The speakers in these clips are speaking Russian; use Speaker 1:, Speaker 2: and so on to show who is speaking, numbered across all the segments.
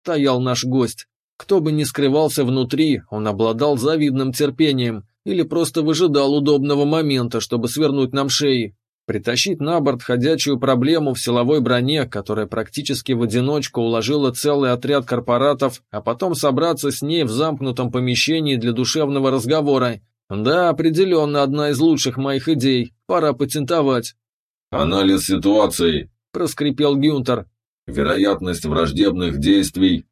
Speaker 1: стоял наш гость. Кто бы ни скрывался внутри, он обладал завидным терпением или просто выжидал удобного момента, чтобы свернуть нам шеи. Притащить на борт ходячую проблему в силовой броне, которая практически в одиночку уложила целый отряд корпоратов, а потом собраться с ней в замкнутом помещении для душевного разговора. Да, определенно одна из лучших моих идей. Пора патентовать.
Speaker 2: «Анализ ситуации»,
Speaker 1: — проскрипел Гюнтер.
Speaker 2: «Вероятность враждебных действий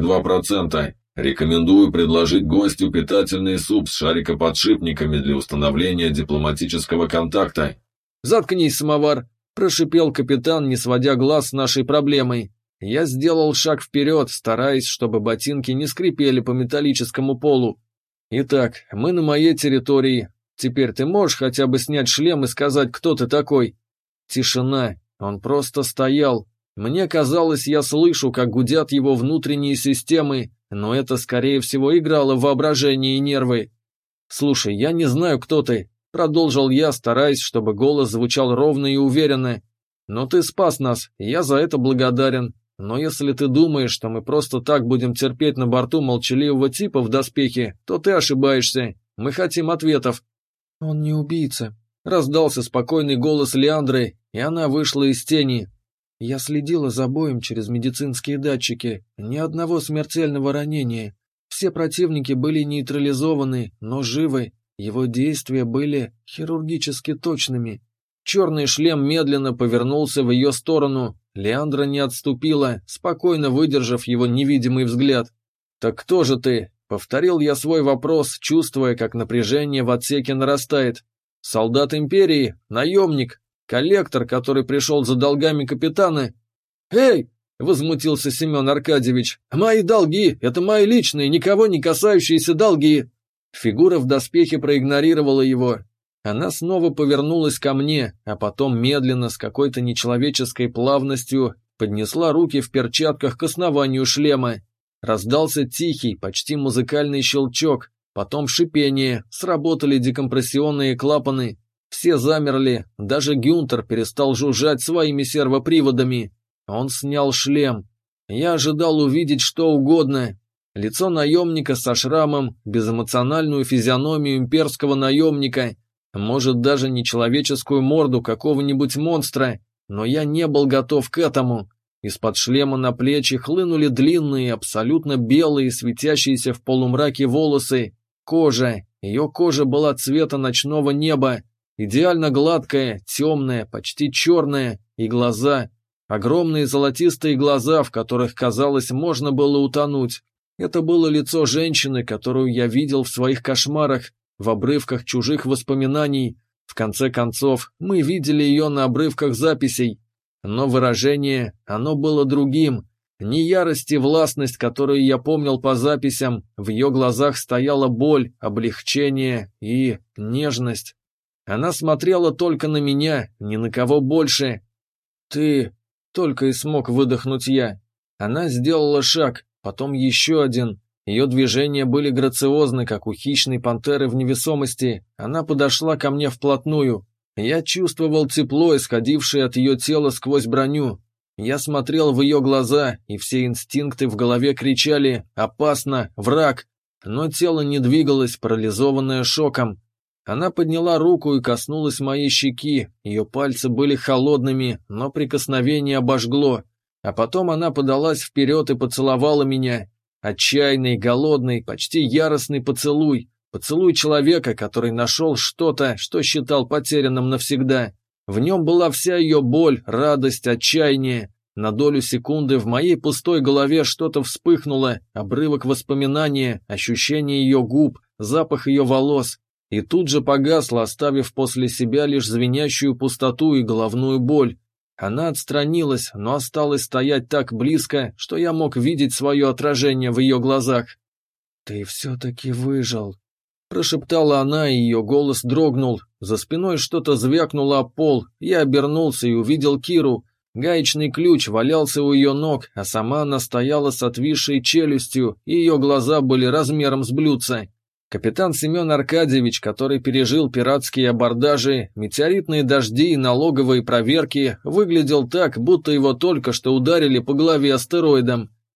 Speaker 2: 42%. Рекомендую предложить гостю питательный суп с шарикоподшипниками для установления дипломатического контакта».
Speaker 1: «Заткнись, самовар!» – прошипел капитан, не сводя глаз с нашей проблемой. Я сделал шаг вперед, стараясь, чтобы ботинки не скрипели по металлическому полу. «Итак, мы на моей территории. Теперь ты можешь хотя бы снять шлем и сказать, кто ты такой?» Тишина. Он просто стоял. Мне казалось, я слышу, как гудят его внутренние системы, но это, скорее всего, играло в воображение и нервы. «Слушай, я не знаю, кто ты», — продолжил я, стараясь, чтобы голос звучал ровно и уверенно. «Но ты спас нас, и я за это благодарен. Но если ты думаешь, что мы просто так будем терпеть на борту молчаливого типа в доспехе, то ты ошибаешься. Мы хотим ответов». «Он не убийца», — раздался спокойный голос Лиандры, и она вышла из тени. «Я следила за боем через медицинские датчики. Ни одного смертельного ранения. Все противники были нейтрализованы, но живы. Его действия были хирургически точными». Черный шлем медленно повернулся в ее сторону. Лиандра не отступила, спокойно выдержав его невидимый взгляд. «Так кто же ты?» — повторил я свой вопрос, чувствуя, как напряжение в отсеке нарастает. «Солдат Империи? Наемник? Коллектор, который пришел за долгами капитана?» «Эй!» — возмутился Семен Аркадьевич. «Мои долги! Это мои личные, никого не касающиеся долги!» Фигура в доспехе проигнорировала его. Она снова повернулась ко мне, а потом медленно, с какой-то нечеловеческой плавностью, поднесла руки в перчатках к основанию шлема. Раздался тихий, почти музыкальный щелчок, потом шипение, сработали декомпрессионные клапаны. Все замерли, даже Гюнтер перестал жужжать своими сервоприводами. Он снял шлем. Я ожидал увидеть что угодно. Лицо наемника со шрамом, безэмоциональную физиономию имперского наемника, может, даже нечеловеческую морду какого-нибудь монстра, но я не был готов к этому. Из-под шлема на плечи хлынули длинные, абсолютно белые, светящиеся в полумраке волосы. Кожа, ее кожа была цвета ночного неба, идеально гладкая, темная, почти черная, и глаза, огромные золотистые глаза, в которых, казалось, можно было утонуть. Это было лицо женщины, которую я видел в своих кошмарах, в обрывках чужих воспоминаний. В конце концов, мы видели ее на обрывках записей. Но выражение, оно было другим. Не ярость и властность, которую я помнил по записям, в ее глазах стояла боль, облегчение и нежность. Она смотрела только на меня, ни на кого больше. «Ты...» — только и смог выдохнуть я. Она сделала шаг, потом еще один. Ее движения были грациозны, как у хищной пантеры в невесомости. Она подошла ко мне вплотную. Я чувствовал тепло, исходившее от ее тела сквозь броню. Я смотрел в ее глаза, и все инстинкты в голове кричали «Опасно! Враг!». Но тело не двигалось, парализованное шоком. Она подняла руку и коснулась моей щеки. Ее пальцы были холодными, но прикосновение обожгло. А потом она подалась вперед и поцеловала меня. Отчаянный, голодный, почти яростный поцелуй. Поцелуй человека, который нашел что-то, что считал потерянным навсегда. В нем была вся ее боль, радость, отчаяние. На долю секунды в моей пустой голове что-то вспыхнуло, обрывок воспоминания, ощущение ее губ, запах ее волос. И тут же погасло, оставив после себя лишь звенящую пустоту и головную боль. Она отстранилась, но осталась стоять так близко, что я мог видеть свое отражение в ее глазах. «Ты все-таки выжил», — прошептала она, и ее голос дрогнул. За спиной что-то звякнуло о пол, я обернулся и увидел Киру. Гаечный ключ валялся у ее ног, а сама она стояла с отвисшей челюстью, и ее глаза были размером с блюдца. Капитан Семен Аркадьевич, который пережил пиратские абордажи, метеоритные дожди и налоговые проверки, выглядел так, будто его только что ударили по голове астероидом.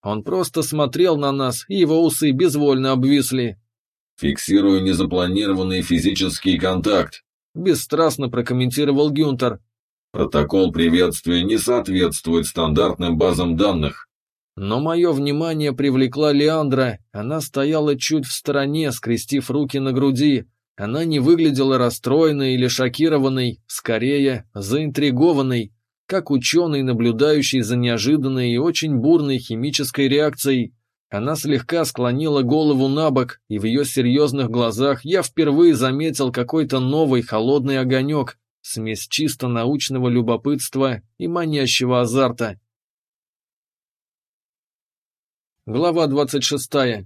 Speaker 1: Он просто смотрел на нас, и его усы безвольно обвисли.
Speaker 2: «Фиксирую незапланированный физический контакт»,
Speaker 1: — бесстрастно прокомментировал Гюнтер.
Speaker 2: «Протокол приветствия не соответствует стандартным базам данных».
Speaker 1: Но мое внимание привлекла Леандра. Она стояла чуть в стороне, скрестив руки на груди. Она не выглядела расстроенной или шокированной, скорее, заинтригованной, как ученый, наблюдающий за неожиданной и очень бурной химической реакцией. Она слегка склонила голову на бок, и в ее серьезных глазах я впервые заметил какой-то новый холодный огонек, смесь чисто научного любопытства и манящего азарта. Глава 26.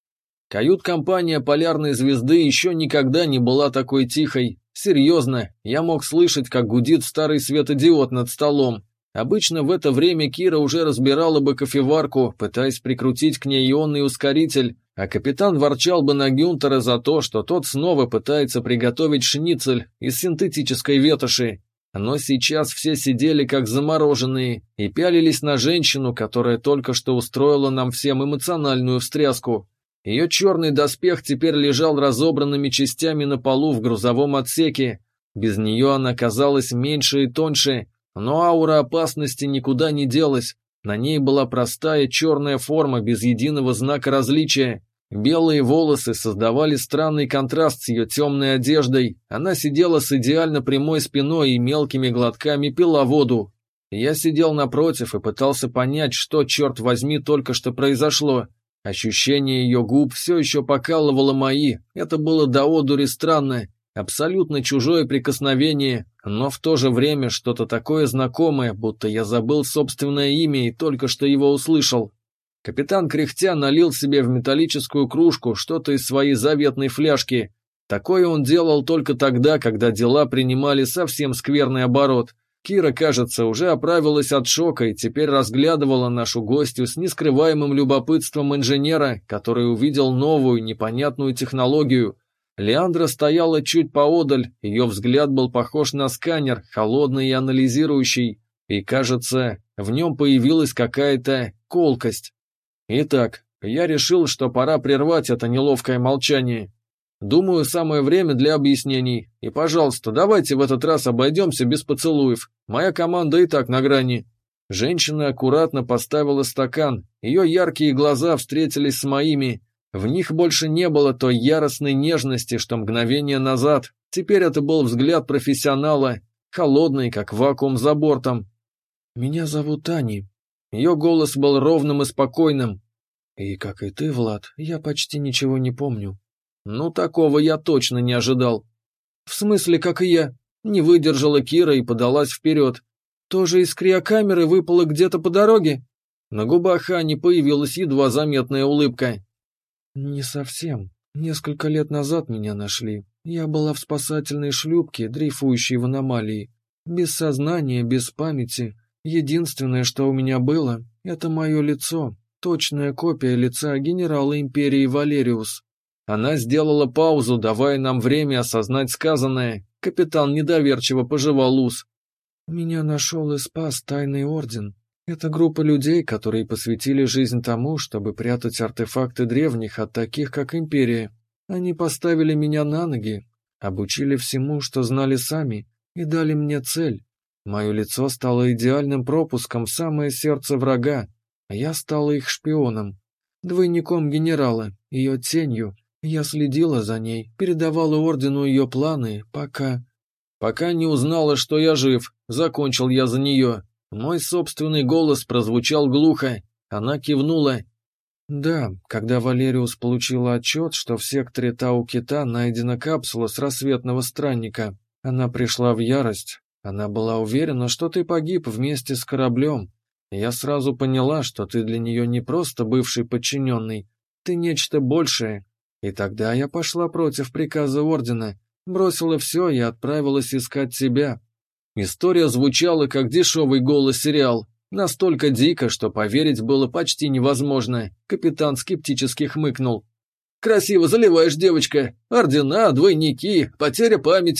Speaker 1: Кают-компания полярной звезды еще никогда не была такой тихой. Серьезно, я мог слышать, как гудит старый светодиод над столом. Обычно в это время Кира уже разбирала бы кофеварку, пытаясь прикрутить к ней ионный ускоритель, а капитан ворчал бы на Гюнтера за то, что тот снова пытается приготовить шницель из синтетической ветоши. Но сейчас все сидели как замороженные и пялились на женщину, которая только что устроила нам всем эмоциональную встряску. Ее черный доспех теперь лежал разобранными частями на полу в грузовом отсеке. Без нее она казалась меньше и тоньше, но аура опасности никуда не делась. На ней была простая черная форма без единого знака различия. Белые волосы создавали странный контраст с ее темной одеждой. Она сидела с идеально прямой спиной и мелкими глотками пила воду. Я сидел напротив и пытался понять, что, черт возьми, только что произошло. Ощущение ее губ все еще покалывало мои. Это было до одури странно. Абсолютно чужое прикосновение, но в то же время что-то такое знакомое, будто я забыл собственное имя и только что его услышал. Капитан кряхтя налил себе в металлическую кружку что-то из своей заветной фляжки. Такое он делал только тогда, когда дела принимали совсем скверный оборот. Кира, кажется, уже оправилась от шока и теперь разглядывала нашу гостью с нескрываемым любопытством инженера, который увидел новую, непонятную технологию. Леандра стояла чуть поодаль, ее взгляд был похож на сканер, холодный и анализирующий, и, кажется, в нем появилась какая-то колкость. Итак, я решил, что пора прервать это неловкое молчание. Думаю, самое время для объяснений. И, пожалуйста, давайте в этот раз обойдемся без поцелуев. Моя команда и так на грани. Женщина аккуратно поставила стакан. Ее яркие глаза встретились с моими. В них больше не было той яростной нежности, что мгновение назад. Теперь это был взгляд профессионала, холодный, как вакуум за бортом. «Меня зовут Ани». Ее голос был ровным и спокойным. «И, как и ты, Влад, я почти ничего не помню». Ну, такого я точно не ожидал. «В смысле, как и я?» Не выдержала Кира и подалась вперед. «Тоже из криокамеры выпало где-то по дороге?» На губах Ани появилась едва заметная улыбка. «Не совсем. Несколько лет назад меня нашли. Я была в спасательной шлюпке, дрейфующей в аномалии. Без сознания, без памяти. Единственное, что у меня было, это мое лицо, точная копия лица генерала империи Валериус». Она сделала паузу, давая нам время осознать сказанное. Капитан недоверчиво пожевал ус. «Меня нашел и спас Тайный Орден. Это группа людей, которые посвятили жизнь тому, чтобы прятать артефакты древних от таких, как Империя. Они поставили меня на ноги, обучили всему, что знали сами, и дали мне цель. Мое лицо стало идеальным пропуском в самое сердце врага, а я стала их шпионом, двойником генерала, ее тенью. Я следила за ней, передавала Ордену ее планы, пока не узнала, что я жив, закончил я за нее. Мой собственный голос прозвучал глухо. Она кивнула. Да, когда Валериус получила отчет, что в секторе Тау-Кита найдена капсула с рассветного странника, она пришла в ярость. Она была уверена, что ты погиб вместе с кораблем. Я сразу поняла, что ты для нее не просто бывший подчиненный, ты нечто большее. И тогда я пошла против приказа Ордена, бросила все и отправилась искать тебя. История звучала, как дешевый голос-сериал. Настолько дико, что поверить было почти невозможно. Капитан скептически хмыкнул. «Красиво заливаешь, девочка. Ордена, двойники, потеря памяти.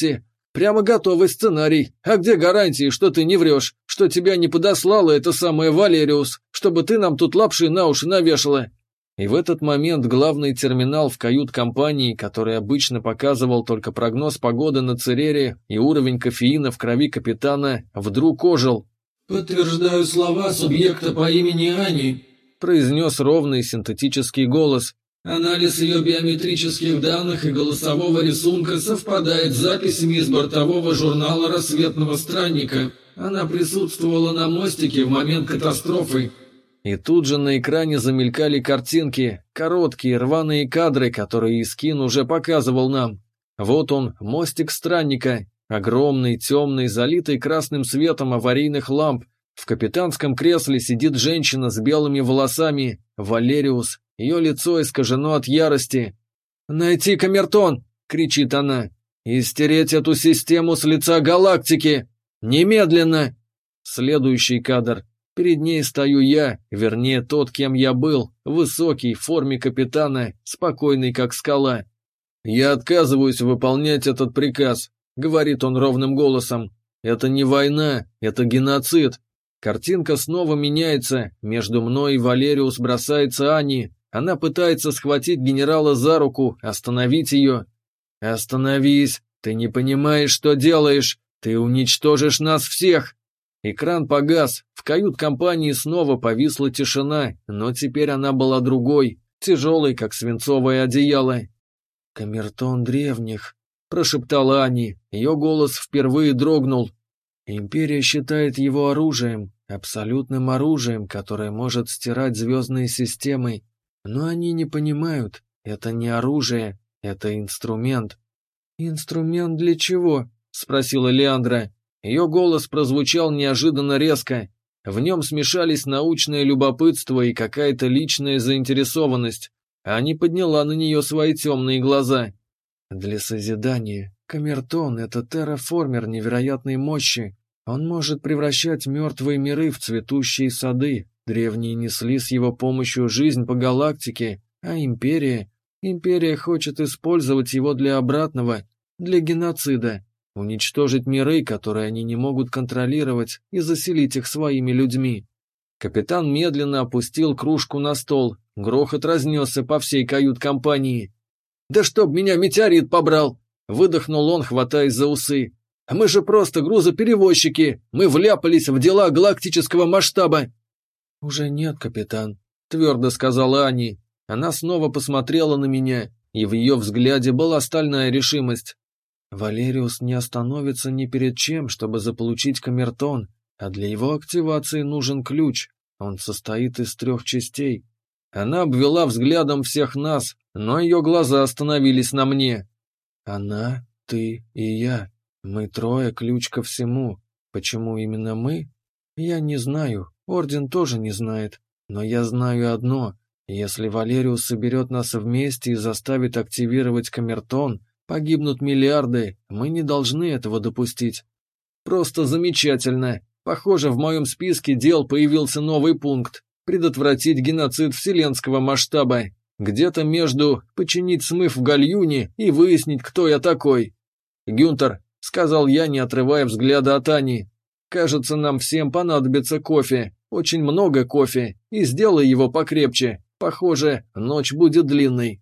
Speaker 1: Прямо готовый сценарий. А где гарантии, что ты не врешь, что тебя не подослала эта самая Валериус, чтобы ты нам тут лапши на уши навешала?» И в этот момент главный терминал в кают-компании, который обычно показывал только прогноз погоды на Церере и уровень кофеина в крови капитана, вдруг ожил.
Speaker 3: «Подтверждаю слова субъекта по имени Ани», —
Speaker 1: произнес ровный синтетический голос.
Speaker 3: «Анализ ее биометрических данных и голосового рисунка совпадает с записями из бортового журнала «Рассветного странника». Она присутствовала на мостике в момент катастрофы».
Speaker 1: И тут же на экране замелькали картинки, короткие рваные кадры, которые Искин уже показывал нам. Вот он, мостик странника, огромный, темный, залитый красным светом аварийных ламп. В капитанском кресле сидит женщина с белыми волосами, Валериус, ее лицо искажено от ярости. «Найти камертон!» — кричит она. «И стереть эту систему с лица галактики! Немедленно!» Следующий кадр. Перед ней стою я, вернее тот, кем я был, высокий, в форме капитана, спокойный как скала. «Я отказываюсь выполнять этот приказ», — говорит он ровным голосом. «Это не война, это геноцид». Картинка снова меняется, между мной и Валериус бросается Ани. Она пытается схватить генерала за руку, остановить ее. «Остановись, ты не понимаешь, что делаешь, ты уничтожишь нас всех». Экран погас, в кают-компании снова повисла тишина, но теперь она была другой, тяжелой, как свинцовое одеяло. «Камертон древних», — прошептала Ани, ее голос впервые дрогнул. «Империя считает его оружием, абсолютным оружием, которое может стирать звездные системы, но они не понимают, это не оружие, это инструмент». «Инструмент для чего?» — спросила Леандра. Ее голос прозвучал неожиданно резко. В нем смешались научное любопытство и какая-то личная заинтересованность. Ани подняла на нее свои темные глаза. «Для созидания. Камертон — это терраформер невероятной мощи. Он может превращать мертвые миры в цветущие сады. Древние несли с его помощью жизнь по галактике, а Империя хочет использовать его для обратного, для геноцида. Уничтожить миры, которые они не могут контролировать, и заселить их своими людьми». Капитан медленно опустил кружку на стол. Грохот разнесся по всей кают-компании. «Да чтоб меня метеорит побрал!» — выдохнул он, хватаясь за усы. «Мы же просто грузоперевозчики! Мы вляпались в дела галактического масштаба!» «Уже нет, капитан», — твердо сказала Ани. Она снова посмотрела на меня, и в ее взгляде была стальная решимость. «Валериус не остановится ни перед чем, чтобы заполучить камертон, а для его активации нужен ключ. Он состоит из 3 частей». Она обвела взглядом всех нас, но ее глаза остановились на мне. «Она, ты и я. Мы 3 ключ ко всему. Почему именно мы? Я не знаю, Орден тоже не знает. Но я знаю одно. Если Валериус соберет нас вместе и заставит активировать камертон, погибнут миллиарды, мы не должны этого допустить». «Просто замечательно. Похоже, в моем списке дел появился новый пункт. Предотвратить геноцид вселенского масштаба. Где-то между починить смыв в гальюне и выяснить, кто я такой». «Гюнтер», — сказал я, не отрывая взгляда от Ани, — «кажется, нам всем понадобится кофе. Очень много кофе. И сделай его покрепче. Похоже, ночь будет длинной».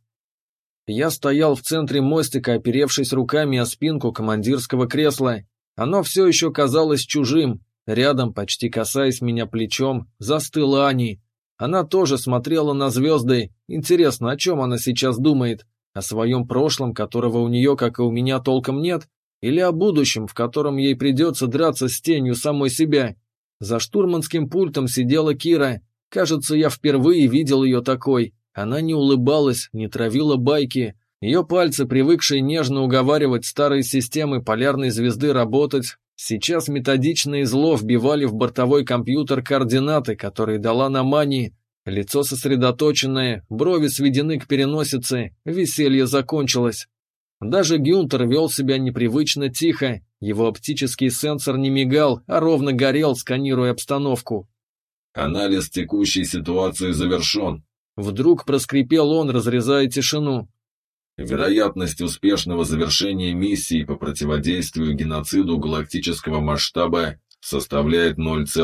Speaker 1: Я стоял в центре мостика, оперевшись руками о спинку командирского кресла. Оно все еще казалось чужим. Рядом, почти касаясь меня плечом, застыла Ани. Она тоже смотрела на звезды. Интересно, о чем она сейчас думает? О своем прошлом, которого у нее, как и у меня, толком нет? Или о будущем, в котором ей придется драться с тенью самой себя? За штурманским пультом сидела Кира. Кажется, я впервые видел ее такой. Она не улыбалась, не травила байки. Ее пальцы, привыкшие нежно уговаривать старые системы полярной звезды работать, сейчас методично и зло вбивали в бортовой компьютер координаты, которые дала нам Ани. Лицо сосредоточенное, брови сведены к переносице, веселье закончилось. Даже Гюнтер вел себя непривычно тихо, его оптический сенсор не мигал, а ровно горел, сканируя обстановку.
Speaker 2: «Анализ текущей ситуации завершен».
Speaker 1: Вдруг проскрипел он, разрезая тишину.
Speaker 2: Вероятность успешного завершения миссии по противодействию геноциду галактического масштаба составляет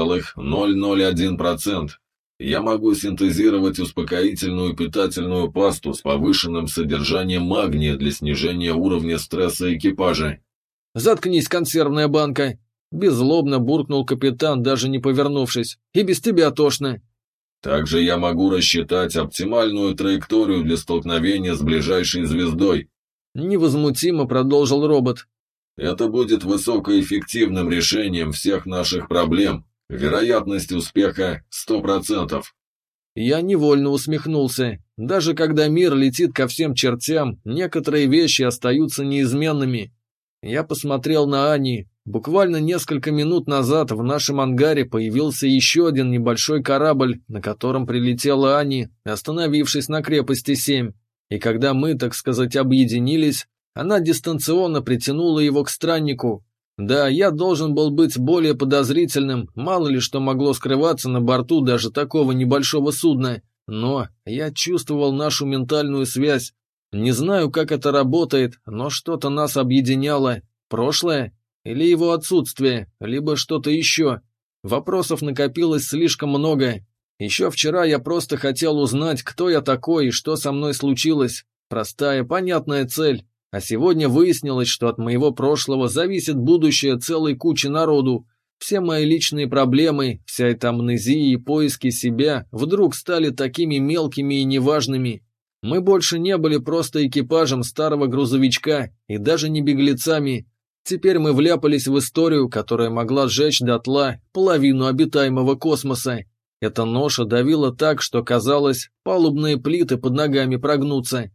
Speaker 2: 0,001%. Я могу синтезировать успокоительную питательную пасту с повышенным содержанием магния для снижения уровня стресса экипажа.
Speaker 1: «Заткнись, консервная банка!» Беззлобно буркнул капитан, даже не повернувшись. «И без тебя тошно!»
Speaker 2: Также я могу рассчитать оптимальную траекторию для столкновения с ближайшей звездой.
Speaker 1: Невозмутимо продолжил робот.
Speaker 2: Это будет высокоэффективным решением всех наших проблем. Вероятность успеха 100%.
Speaker 1: Я невольно усмехнулся. Даже когда мир летит ко всем чертям, некоторые вещи остаются неизменными. Я посмотрел на Ани. Буквально несколько минут назад в нашем ангаре появился еще один небольшой корабль, на котором прилетела Ани, остановившись на крепости 7. И когда мы, так сказать, объединились, она дистанционно притянула его к страннику. Да, я должен был быть более подозрительным, мало ли что могло скрываться на борту даже такого небольшого судна. Но я чувствовал нашу ментальную связь. Не знаю, как это работает, но что-то нас объединяло. Прошлое? Или его отсутствие, либо что-то еще. Вопросов накопилось слишком много. Еще вчера я просто хотел узнать, кто я такой и что со мной случилось. Простая, понятная цель. А сегодня выяснилось, что от моего прошлого зависит будущее целой кучи народу. Все мои личные проблемы, вся эта амнезия и поиски себя вдруг стали такими мелкими и неважными. Мы больше не были просто экипажем старого грузовичка и даже не беглецами. Теперь мы вляпались в историю, которая могла сжечь дотла половину обитаемого космоса. Эта ноша давила так, что, казалось, палубные плиты под ногами прогнутся.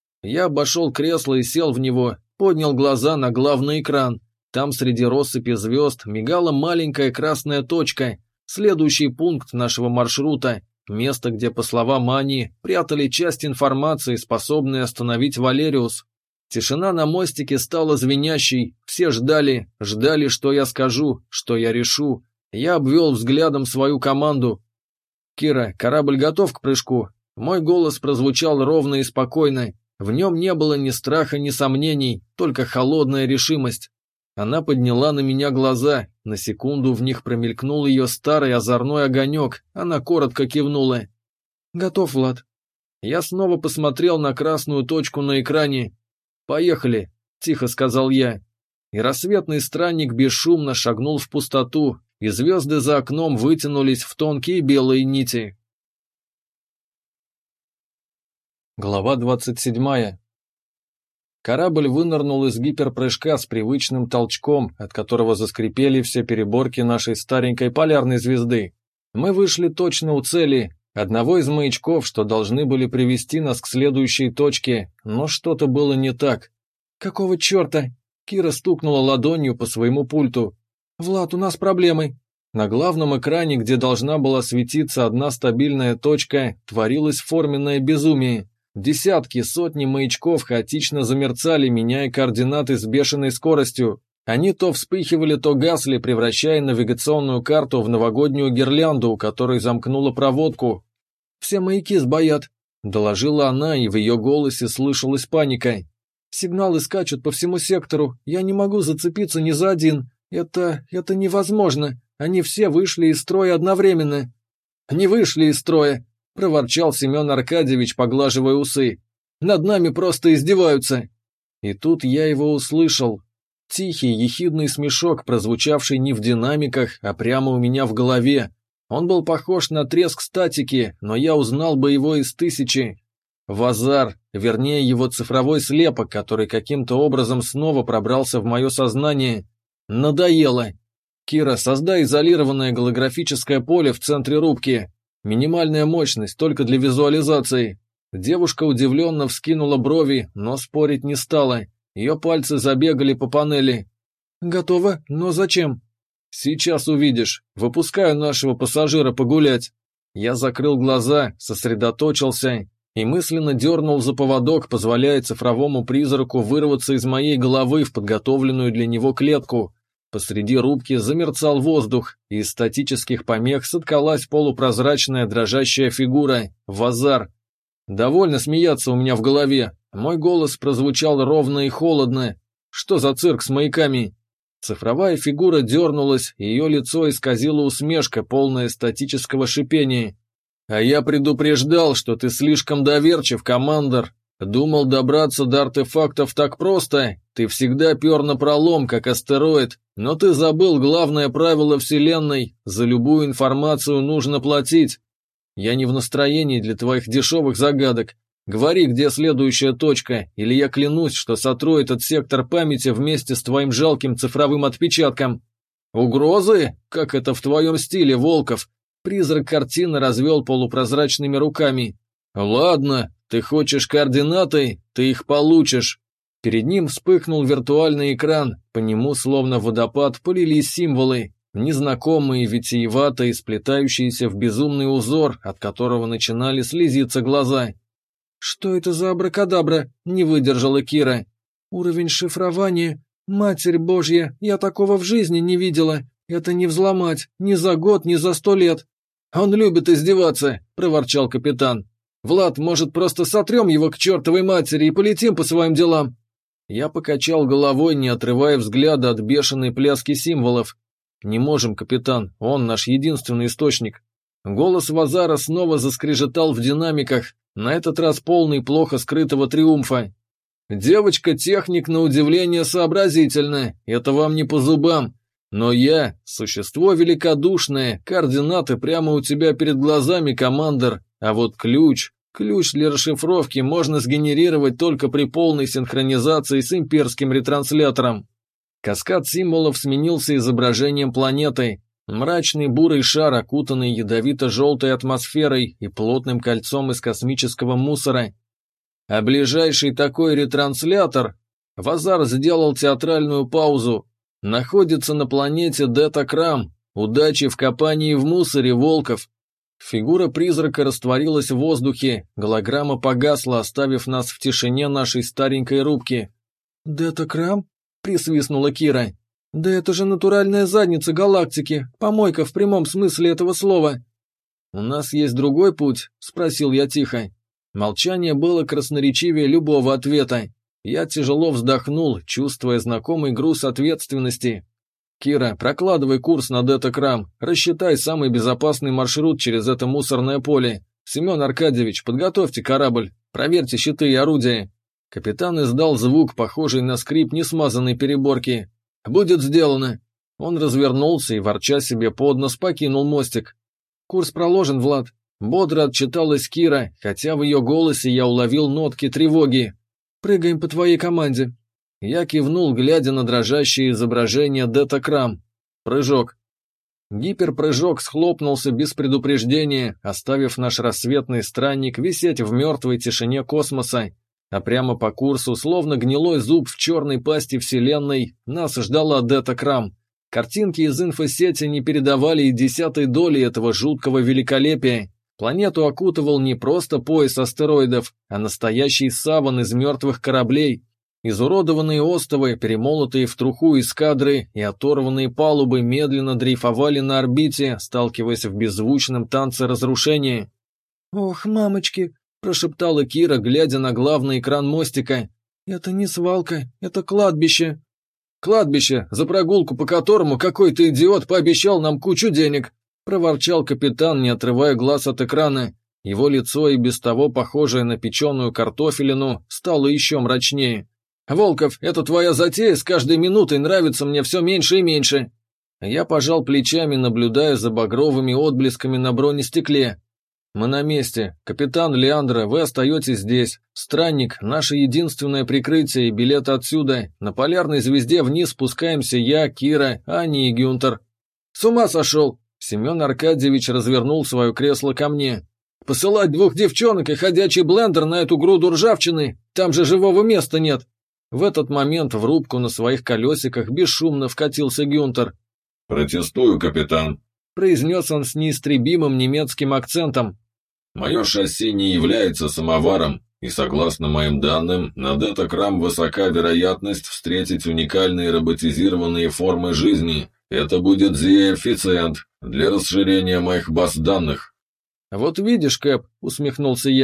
Speaker 1: Я обошел кресло и сел в него, поднял глаза на главный экран. Там среди россыпи звезд мигала маленькая красная точка, следующий пункт нашего маршрута, место, где, по словам Ани, прятали часть информации, способной остановить Валериус. Тишина на мостике стала звенящей, все ждали, что я скажу, что я решу. Я обвел взглядом свою команду. «Кира, корабль готов к прыжку?» Мой голос прозвучал ровно и спокойно. В нем не было ни страха, ни сомнений, только холодная решимость. Она подняла на меня глаза, на секунду в них промелькнул ее старый озорной огонек, она коротко кивнула. «Готов, Влад». Я снова посмотрел на красную точку на экране. «Поехали», — тихо сказал я. И рассветный странник бесшумно шагнул в пустоту, и звезды за окном вытянулись в тонкие белые нити. Глава 27. Корабль вынырнул из гиперпрыжка с привычным толчком, от которого заскрипели все переборки нашей старенькой полярной звезды. Мы вышли точно у цели, одного из маячков, что должны были привести нас к следующей точке, но что-то было не так. «Какого черта?» Кира стукнула ладонью по своему пульту. «Влад, у нас проблемы». На главном экране, где должна была светиться одна стабильная точка, творилось форменное безумие. Десятки, сотни маячков хаотично замерцали, меняя координаты с бешеной скоростью. Они то вспыхивали, то гасли, превращая навигационную карту в новогоднюю гирлянду, у которой замкнула проводку. «Все маяки сбоят», — доложила она, и в ее голосе слышалась паника. «Сигналы скачут по всему сектору, я не могу зацепиться ни за один. Это невозможно, они все вышли из строя одновременно». «Не вышли из строя», — проворчал Семен Аркадьевич, поглаживая усы. «Над нами просто издеваются». И тут я его услышал. Тихий, ехидный смешок, прозвучавший не в динамиках, а прямо у меня в голове. Он был похож на треск статики, но я узнал бы его из 1000. Вазар, вернее его цифровой слепок, который каким-то образом снова пробрался в мое сознание. Надоело. «Кира, создай изолированное голографическое поле в центре рубки. Минимальная мощность, только для визуализации». Девушка удивленно вскинула брови, но спорить не стала. Ее пальцы забегали по панели. «Готово, но зачем?» «Сейчас увидишь. Выпускаю нашего пассажира погулять». Я закрыл глаза, сосредоточился и мысленно дернул за поводок, позволяя цифровому призраку вырваться из моей головы в подготовленную для него клетку. Посреди рубки замерцал воздух, и из статических помех соткалась полупрозрачная дрожащая фигура — Вазар. «Довольно смеяться у меня в голове. Мой голос прозвучал ровно и холодно. Что за цирк с маяками? Цифровая фигура дернулась, и ее лицо исказило усмешка, полная статического шипения. «А я предупреждал, что ты слишком доверчив, командор. Думал добраться до артефактов так просто. Ты всегда пер напролом, как астероид. Но ты забыл главное правило Вселенной. За любую информацию нужно платить. Я не в настроении для твоих дешевых загадок. Говори, где следующая точка, или я клянусь, что сотру этот сектор памяти вместе с твоим жалким цифровым отпечатком». «Угрозы? Как это в твоем стиле, Волков?» Призрак картины развел полупрозрачными руками. «Ладно, ты хочешь координаты, ты их получишь». Перед ним вспыхнул виртуальный экран, по нему словно водопад полились символы, незнакомые, витиеватые, сплетающиеся в безумный узор, от которого начинали слезиться глаза. «Что это за абракадабра?» — не выдержала Кира. «Уровень шифрования. Матерь Божья, я такого в жизни не видела. Это не взломать, ни за год, ни за 100 лет». «Он любит издеваться», — проворчал капитан. «Влад, может, просто сотрем его к чертовой матери и полетим по своим делам?» Я покачал головой, не отрывая взгляда от бешеной пляски символов. «Не можем, капитан, он наш единственный источник». Голос Вазара снова заскрежетал в динамиках, на этот раз полный плохо скрытого триумфа. «Девочка-техник, на удивление, сообразительная, это вам не по зубам. Но я, существо великодушное, координаты прямо у тебя перед глазами, командор, а вот ключ для расшифровки можно сгенерировать только при полной синхронизации с имперским ретранслятором». Каскад символов сменился изображением планеты. Мрачный бурый шар, окутанный ядовито-желтой атмосферой и плотным кольцом из космического мусора. А ближайший такой ретранслятор, Вазар сделал театральную паузу, находится на планете Дета-Крам. Удачи в копании в мусоре, Волков. Фигура призрака растворилась в воздухе, голограмма погасла, оставив нас в тишине нашей старенькой рубки. «Дета-Крам?» — присвистнула Кира. «Да это же натуральная задница галактики, помойка в прямом смысле этого слова». «У нас есть другой путь?» — спросил я тихо. Молчание было красноречивее любого ответа. Я тяжело вздохнул, чувствуя знакомый груз ответственности. «Кира, прокладывай курс на Дета-Крам, рассчитай самый безопасный маршрут через это мусорное поле. Семен Аркадьевич, подготовьте корабль, проверьте щиты и орудия». Капитан издал звук, похожий на скрип несмазанной переборки. «Будет сделано». Он развернулся и, ворча себе под нос, покинул мостик. «Курс проложен, Влад». Бодро отчиталась Кира, хотя в ее голосе я уловил нотки тревоги. «Прыгаем по твоей команде». Я кивнул, глядя на дрожащее изображение Дета-Крам. Прыжок. Гиперпрыжок схлопнулся без предупреждения, оставив наш рассветный странник висеть в мертвой тишине космоса, а прямо по курсу, словно гнилой зуб в черной пасти Вселенной, нас ждала Дета-Крам. Картинки из инфосети не передавали и 1/10 доли этого жуткого великолепия. Планету окутывал не просто пояс астероидов, а настоящий саван из мертвых кораблей. Изуродованные остовы, перемолотые в труху эскадры и оторванные палубы медленно дрейфовали на орбите, сталкиваясь в беззвучном танце разрушения. «Ох, мамочки!» – прошептала Кира, глядя на главный экран мостика. «Это не свалка, это кладбище». «Кладбище, за прогулку по которому какой-то идиот пообещал нам кучу денег», – проворчал капитан, не отрывая глаз от экрана. Его лицо, и без того похожее на печеную картофелину, стало еще мрачнее. «Волков, это твоя затея с каждой минутой нравится мне все меньше и меньше». Я пожал плечами, наблюдая за багровыми отблесками на бронестекле. «Мы на месте. Капитан Леандра, вы остаетесь здесь. Странник, наше единственное прикрытие и билет отсюда. На полярной звезде вниз спускаемся я, Кира, Аня и Гюнтер». «С ума сошел!» Семен Аркадьевич развернул свое кресло ко мне. «Посылать 2 девчонок и ходячий блендер на эту груду ржавчины? Там же живого места нет!» В этот момент в рубку на своих колесиках бесшумно вкатился Гюнтер.
Speaker 2: «Протестую, капитан»,
Speaker 1: — произнес он с неистребимым немецким акцентом.
Speaker 2: «Мое шасси не является самоваром, и, согласно моим данным, на Дета-Крам высока вероятность встретить уникальные роботизированные формы жизни. Это будет коэффициент для расширения моих баз данных».
Speaker 1: «Вот видишь, Кэп», — усмехнулся я,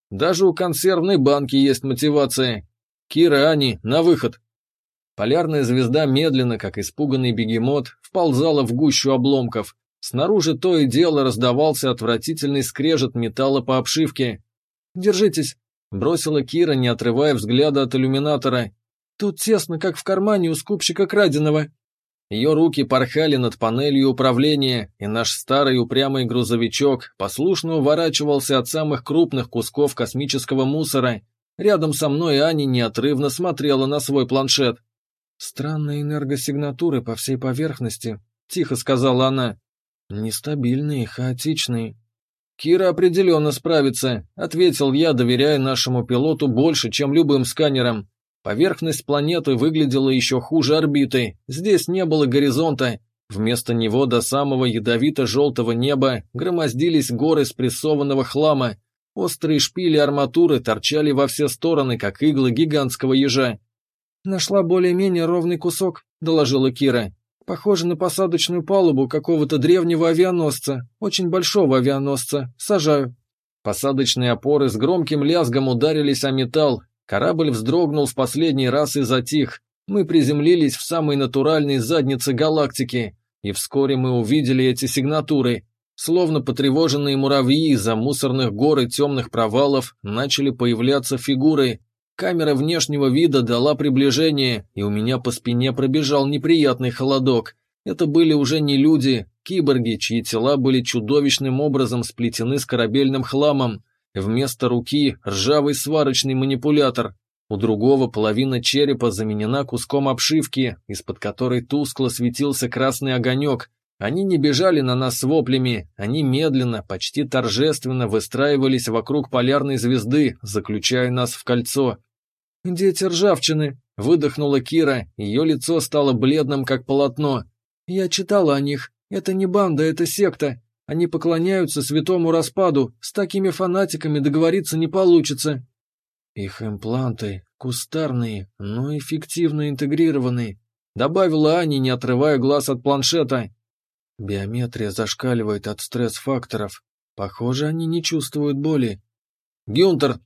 Speaker 1: Даже у консервной банки есть мотивация. Кира, Ани, на выход. Полярная звезда медленно, как испуганный бегемот, вползала в гущу обломков. Снаружи то и дело раздавался отвратительный скрежет металла по обшивке. «Держитесь», — бросила Кира, не отрывая взгляда от иллюминатора. «Тут тесно, как в кармане у скупщика краденого». Ее руки порхали над панелью управления, и наш старый упрямый грузовичок послушно уворачивался от самых крупных кусков космического мусора. Рядом со мной Аня неотрывно смотрела на свой планшет. «Странные энергосигнатуры по всей поверхности», — тихо сказала она. «Нестабильные, хаотичные». «Кира определенно справится», — ответил я, доверяя нашему пилоту больше, чем любым сканерам. Поверхность планеты выглядела еще хуже орбиты, здесь не было горизонта. Вместо него до самого ядовито-желтого неба громоздились горы спрессованного хлама. Острые шпили арматуры торчали во все стороны, как иглы гигантского ежа. «Нашла более-менее ровный кусок», — доложила Кира. «Похоже на посадочную палубу какого-то древнего авианосца, очень большого авианосца. Сажаю». Посадочные опоры с громким лязгом ударились о металл. Корабль вздрогнул в последний раз и затих. Мы приземлились в самой натуральной заднице галактики, и вскоре мы увидели эти сигнатуры. Словно потревоженные муравьи из-за мусорных гор и темных провалов начали появляться фигуры. Камера внешнего вида дала приближение, и у меня по спине пробежал неприятный холодок. Это были уже не люди, киборги, чьи тела были чудовищным образом сплетены с корабельным хламом. Вместо руки ржавый сварочный манипулятор. У другого половина черепа заменена куском обшивки, из-под которой тускло светился красный огонек. Они не бежали на нас с воплями, они медленно, почти торжественно выстраивались вокруг полярной звезды, заключая нас в кольцо. «Дети ржавчины», — выдохнула Кира, ее лицо стало бледным, как полотно. «Я читала о них. Это не банда, это секта. Они поклоняются святому распаду, с такими фанатиками договориться не получится». «Их импланты кустарные, но эффективно интегрированные», — добавила Аня, не отрывая глаз от планшета. «Биометрия зашкаливает от стресс-факторов. Похоже, они не чувствуют боли». «Гюнтер»,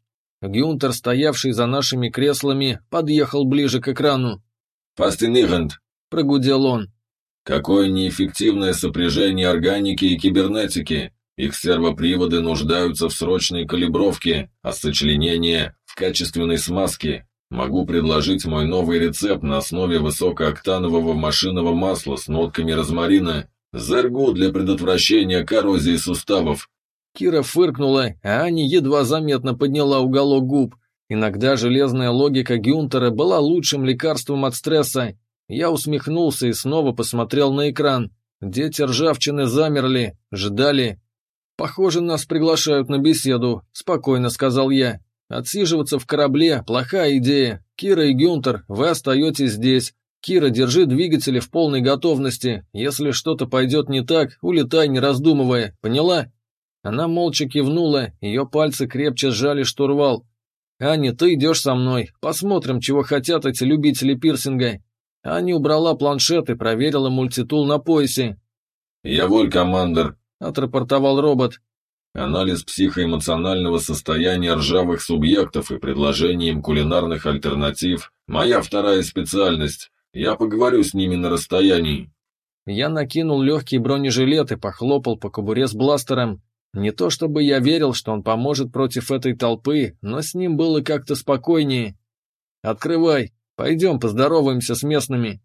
Speaker 1: стоявший за нашими креслами, подъехал ближе к экрану.
Speaker 2: «Фастинирент»,
Speaker 1: — прогудел он.
Speaker 2: «Какое неэффективное сопряжение органики и кибернетики. Их сервоприводы нуждаются в срочной калибровке, а сочленение — в качественной смазке. Могу предложить мой новый рецепт на основе высокооктанового машинного масла с нотками розмарина. Зергу для предотвращения коррозии суставов».
Speaker 1: Кира фыркнула, а Аня едва заметно подняла уголок губ. Иногда железная логика Гюнтера была лучшим лекарством от стресса. Я усмехнулся и снова посмотрел на экран. Дети ржавчины замерли, ждали. «Похоже, нас приглашают на беседу», — спокойно сказал я. «Отсиживаться в корабле — плохая идея. Кира и Гюнтер, вы остаетесь здесь. Кира, держи двигатели в полной готовности. Если что-то пойдет не так, улетай, не раздумывая. Поняла?» Она молча кивнула, ее пальцы крепче сжали штурвал. «Аня, ты идешь со мной. Посмотрим, чего хотят эти любители пирсинга». Аня убрала планшет и проверила мультитул на поясе.
Speaker 2: «Я воль, командир»,
Speaker 1: — отрапортовал робот.
Speaker 2: «Анализ психоэмоционального состояния ржавых субъектов и предложение им кулинарных альтернатив — моя вторая специальность. Я поговорю с ними на расстоянии».
Speaker 1: Я накинул легкий бронежилет и похлопал по кобуре с бластером. Не то чтобы я верил, что он поможет против этой толпы, но с ним было как-то спокойнее. «Открывай, пойдем поздороваемся с местными».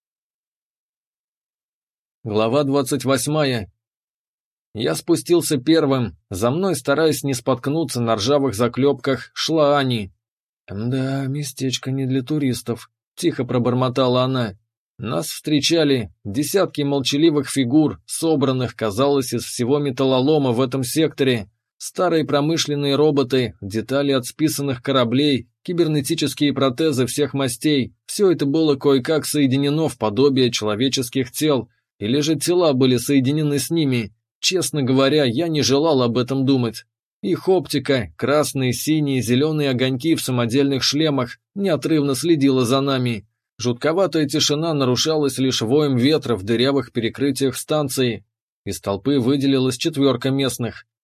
Speaker 1: Глава 28. Я спустился первым, за мной, стараясь не споткнуться на ржавых заклепках, шла Ани. «Да, местечко не для туристов», — тихо пробормотала она. Нас встречали десятки молчаливых фигур, собранных, казалось, из всего металлолома в этом секторе. Старые промышленные роботы, детали от списанных кораблей, кибернетические протезы всех мастей – все это было кое-как соединено в подобие человеческих тел, или же тела были соединены с ними. Честно говоря, я не желал об этом думать. Их оптика, красные, синие, зеленые огоньки в самодельных шлемах, неотрывно следила за нами. Жутковатая тишина нарушалась лишь воем ветра в дырявых перекрытиях станции. Из толпы выделилась четверка местных.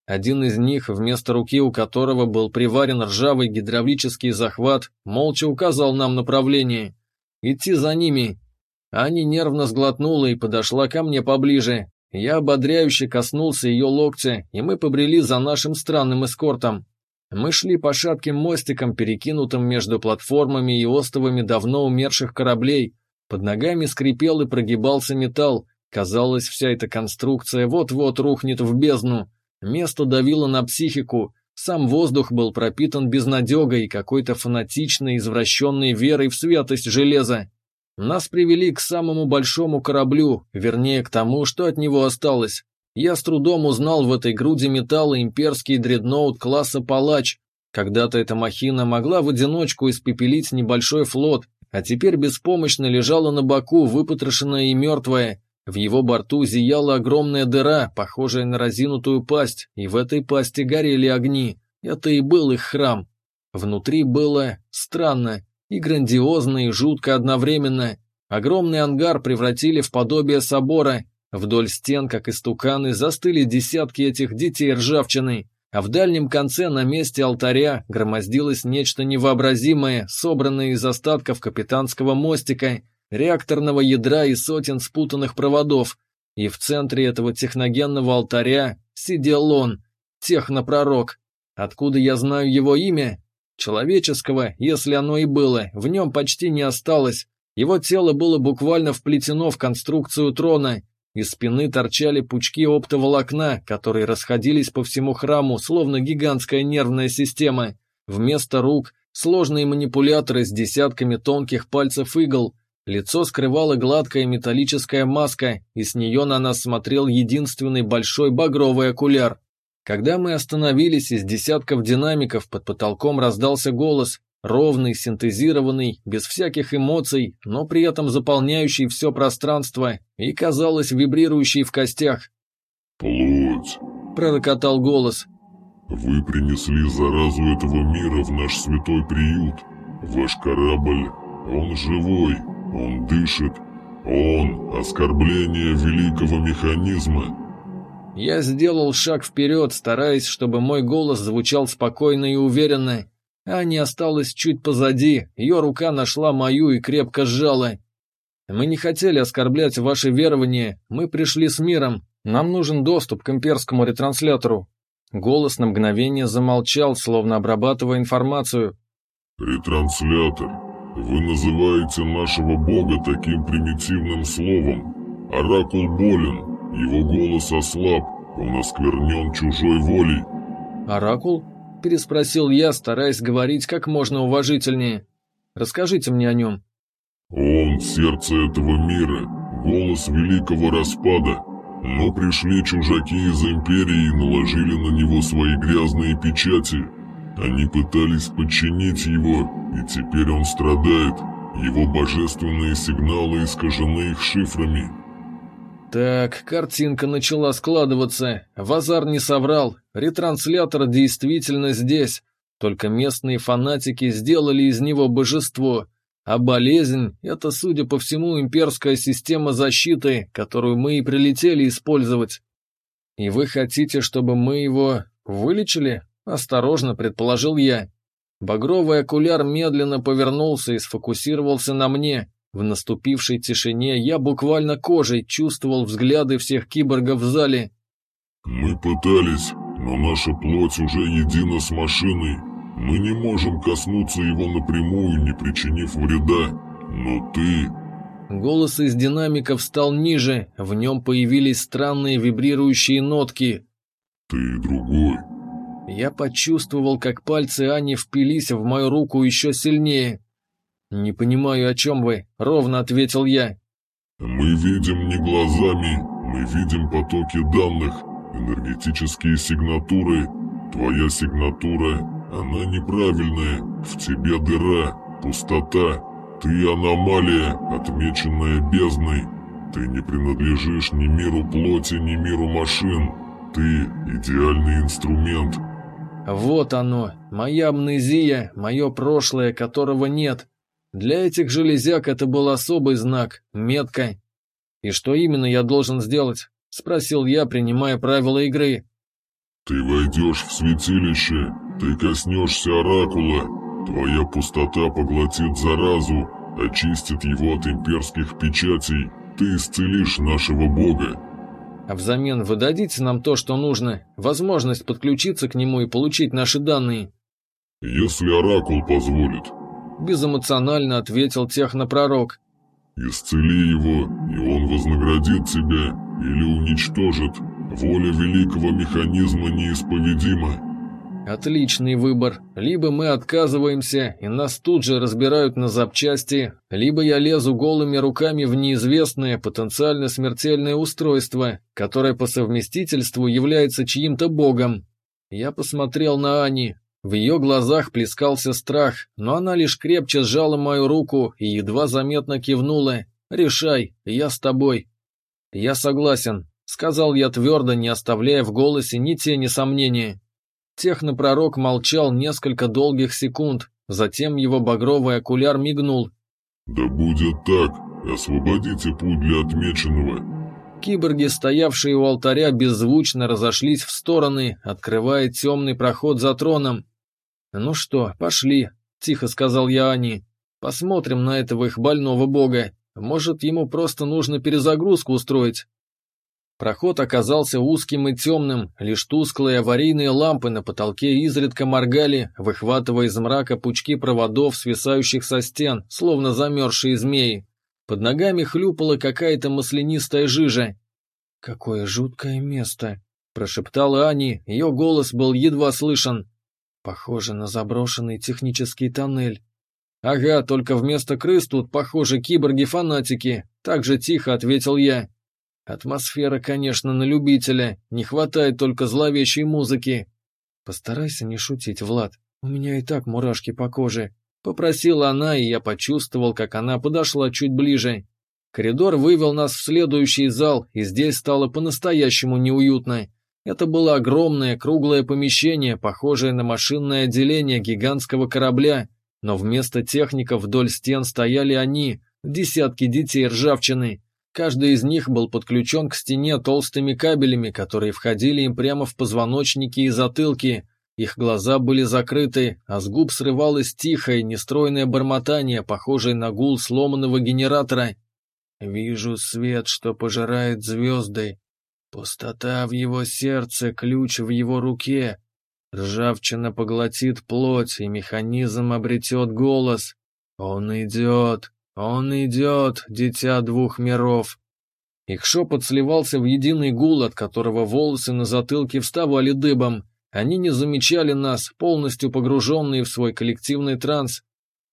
Speaker 1: Один из них, вместо руки у которого был приварен ржавый гидравлический захват, молча указал нам направление. Идти за ними. Аня нервно сглотнула и подошла ко мне поближе. Я ободряюще коснулся ее локтя, и мы побрели за нашим странным эскортом. Мы шли по шатким мостикам, перекинутым между платформами и остовами давно умерших кораблей. Под ногами скрипел и прогибался металл. Казалось, вся эта конструкция вот-вот рухнет в бездну. Место давило на психику. Сам воздух был пропитан безнадегой и какой-то фанатичной, извращенной верой в святость железа. Нас привели к самому большому кораблю, вернее, к тому, что от него осталось. Я с трудом узнал в этой груди металла имперский дредноут класса «Палач». Когда-то эта махина могла в одиночку испепелить небольшой флот, а теперь беспомощно лежала на боку, выпотрошенная и мертвая. В его борту зияла огромная дыра, похожая на разинутую пасть, и в этой пасти горели огни. Это и был их храм. Внутри было странно, и грандиозно, и жутко одновременно. Огромный ангар превратили в подобие собора. Вдоль стен, как истуканы, застыли десятки этих детей ржавчины, а в дальнем конце на месте алтаря громоздилось нечто невообразимое, собранное из остатков капитанского мостика, реакторного ядра и сотен спутанных проводов. И в центре этого техногенного алтаря сидел он, технопророк. Откуда я знаю его имя? Человеческого, если оно и было, в нем почти не осталось. Его тело было буквально вплетено в конструкцию трона. Из спины торчали пучки оптоволокна, которые расходились по всему храму, словно гигантская нервная система. Вместо рук – сложные манипуляторы с десятками тонких пальцев игл. Лицо скрывала гладкая металлическая маска, и с нее на нас смотрел единственный большой багровый окуляр. Когда мы остановились, из десятков динамиков под потолком раздался голос, ровный, синтезированный, без всяких эмоций, но при этом заполняющий все пространство и, казалось, вибрирующий в костях.
Speaker 4: «Плоть!»
Speaker 1: – пророкотал голос.
Speaker 4: «Вы принесли заразу этого мира в наш святой приют. Ваш корабль, он живой, он дышит, он – оскорбление великого механизма».
Speaker 1: Я сделал шаг вперед, стараясь, чтобы мой голос звучал спокойно и уверенно. Аня осталась чуть позади, ее рука нашла мою и крепко сжала. «Мы не хотели оскорблять ваши верования, мы пришли с миром, нам нужен доступ к имперскому ретранслятору». Голос на мгновение замолчал, словно обрабатывая информацию.
Speaker 4: «Ретранслятор. Вы называете нашего бога таким примитивным словом. Оракул болен, его голос ослаб, он осквернен чужой волей».
Speaker 1: «Оракул?» – переспросил я, стараясь говорить как можно уважительнее. «Расскажите мне о нем».
Speaker 4: «Он – сердце этого мира, голос великого распада. Но пришли чужаки из Империи и наложили на него свои грязные печати. Они пытались подчинить его, и теперь он страдает. Его божественные сигналы искажены их шифрами».
Speaker 1: Так, картинка начала складываться. Вазар не соврал. Ретранслятор действительно здесь. Только местные фанатики сделали из него божество. А болезнь – это, судя по всему, имперская система защиты, которую мы и прилетели использовать. И вы хотите, чтобы мы его вылечили? Осторожно, предположил я. Багровый окуляр медленно повернулся и сфокусировался на мне. В наступившей тишине я буквально кожей чувствовал взгляды всех киборгов в зале.
Speaker 4: «Мы пытались, но наша плоть уже едина с машиной. Мы не можем коснуться его напрямую, не причинив вреда. Но ты...»
Speaker 1: Голос из динамиков стал ниже, в нем появились странные вибрирующие нотки.
Speaker 4: «Ты другой».
Speaker 1: Я почувствовал, как пальцы Ани впились в мою руку еще сильнее. «Не понимаю, о чем вы», — ровно ответил я.
Speaker 4: «Мы видим не глазами, мы видим потоки данных, энергетические сигнатуры. Твоя сигнатура, она неправильная, в тебе дыра, пустота. Ты аномалия, отмеченная бездной. Ты не принадлежишь ни миру плоти, ни миру машин. Ты идеальный инструмент».
Speaker 1: Вот оно, моя амнезия, мое прошлое, которого нет. Для этих железяк это был особый знак, метка. «И что именно я должен сделать?» — спросил я, принимая правила игры.
Speaker 4: Ты войдешь в святилище, ты коснешься оракула, твоя пустота поглотит заразу, очистит его от имперских печатей, ты исцелишь нашего бога.
Speaker 1: А взамен вы дадите нам то, что нужно, возможность подключиться к нему и получить наши данные?
Speaker 4: Если оракул позволит.
Speaker 1: Безэмоционально ответил технопророк.
Speaker 4: Исцели его, и он вознаградит тебя или уничтожит. Воля великого механизма неисповедима.
Speaker 1: Отличный выбор. Либо мы отказываемся, и нас тут же разбирают на запчасти, либо я лезу голыми руками в неизвестное, потенциально смертельное устройство, которое по совместительству является чьим-то богом. Я посмотрел на Ани. В ее глазах плескался страх, но она лишь крепче сжала мою руку и едва заметно кивнула. «Решай, я с тобой». «Я согласен», — сказал я твердо, не оставляя в голосе ни тени сомнения. Технопророк молчал несколько долгих секунд, затем его багровый окуляр мигнул.
Speaker 4: «Да будет так, освободите путь для отмеченного».
Speaker 1: Киборги, стоявшие у алтаря, беззвучно разошлись в стороны, открывая темный проход за троном. «Ну что, пошли», — тихо сказал я Ани. «Посмотрим на этого их больного бога. Может, ему просто нужно перезагрузку устроить». Проход оказался узким и темным, лишь тусклые аварийные лампы на потолке изредка моргали, выхватывая из мрака пучки проводов, свисающих со стен, словно замерзшие змеи. Под ногами хлюпала какая-то маслянистая жижа. «Какое жуткое место», — прошептала Ани, ее голос был едва слышен. «Похоже на заброшенный технический тоннель». «Ага, только вместо крыс тут, похоже, киборги-фанатики», — так же тихо ответил я. «Атмосфера, конечно, на любителя, не хватает только зловещей музыки». «Постарайся не шутить, Влад, у меня и так мурашки по коже», — попросила она, и я почувствовал, как она подошла чуть ближе. Коридор вывел нас в следующий зал, и здесь стало по-настоящему неуютно. Это было огромное круглое помещение, похожее на машинное отделение гигантского корабля, но вместо техников вдоль стен стояли они, десятки детей ржавчины. Каждый из них был подключен к стене толстыми кабелями, которые входили им прямо в позвоночники и затылки. Их глаза были закрыты, а с губ срывалось тихое, нестройное бормотание, похожее на гул сломанного генератора. «Вижу свет, что пожирает звезды. Пустота в его сердце, ключ в его руке. Ржавчина поглотит плоть, и механизм обретет голос. Он идет, дитя двух миров». Их шепот сливался в единый гул, от которого волосы на затылке вставали дыбом. Они не замечали нас, полностью погруженные в свой коллективный транс.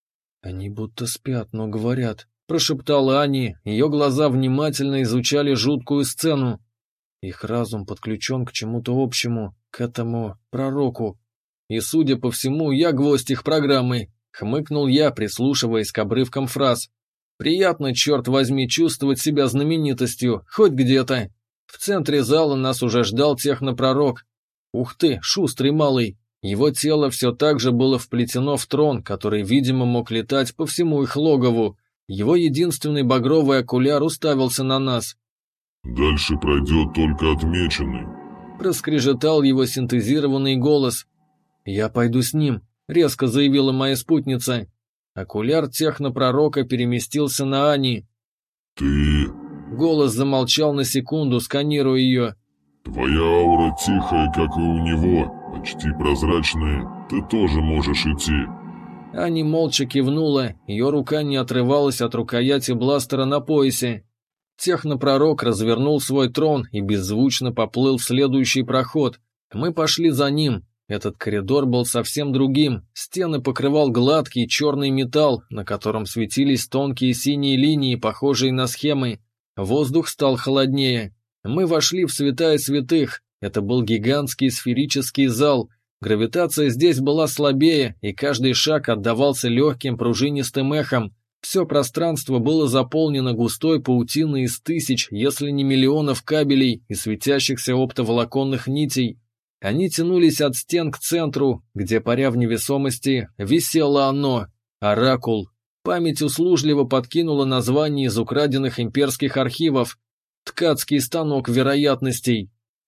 Speaker 1: «Они будто спят, но говорят», — прошептала Ани, ее глаза внимательно изучали жуткую сцену. Их разум подключен к чему-то общему, к этому пророку. И, судя по всему, я гвоздь их программы, хмыкнул я, прислушиваясь к обрывкам фраз. Приятно, черт возьми, чувствовать себя знаменитостью, хоть где-то. В центре зала нас уже ждал технопророк. Ух ты, шустрый малый. Его тело все так же было вплетено в трон, который, видимо, мог летать по всему их логову. Его единственный багровый окуляр уставился на нас.
Speaker 4: «Дальше пройдет только отмеченный»,
Speaker 1: — проскрежетал его синтезированный голос. «Я пойду с ним», — резко заявила моя спутница. Окуляр технопророка переместился на Ани.
Speaker 4: «Ты...»
Speaker 1: Голос замолчал на секунду, сканируя ее.
Speaker 4: «Твоя аура тихая, как и у него, почти прозрачная. Ты тоже можешь идти».
Speaker 1: Ани молча кивнула, ее рука не отрывалась от рукояти бластера на поясе. Технопророк развернул свой трон и беззвучно поплыл в следующий проход. Мы пошли за ним. Этот коридор был совсем другим. Стены покрывал гладкий черный металл, на котором светились тонкие синие линии, похожие на схемы. Воздух стал холоднее. Мы вошли в святая святых. Это был гигантский сферический зал. Гравитация здесь была слабее, и каждый шаг отдавался легким пружинистым эхом. Все пространство было заполнено густой паутиной из тысяч, если не миллионов кабелей и светящихся оптоволоконных нитей. Они тянулись от стен к центру, где, паря в невесомости, висело оно — оракул. Память услужливо подкинула название из украденных имперских архивов — ткацкий станок вероятностей.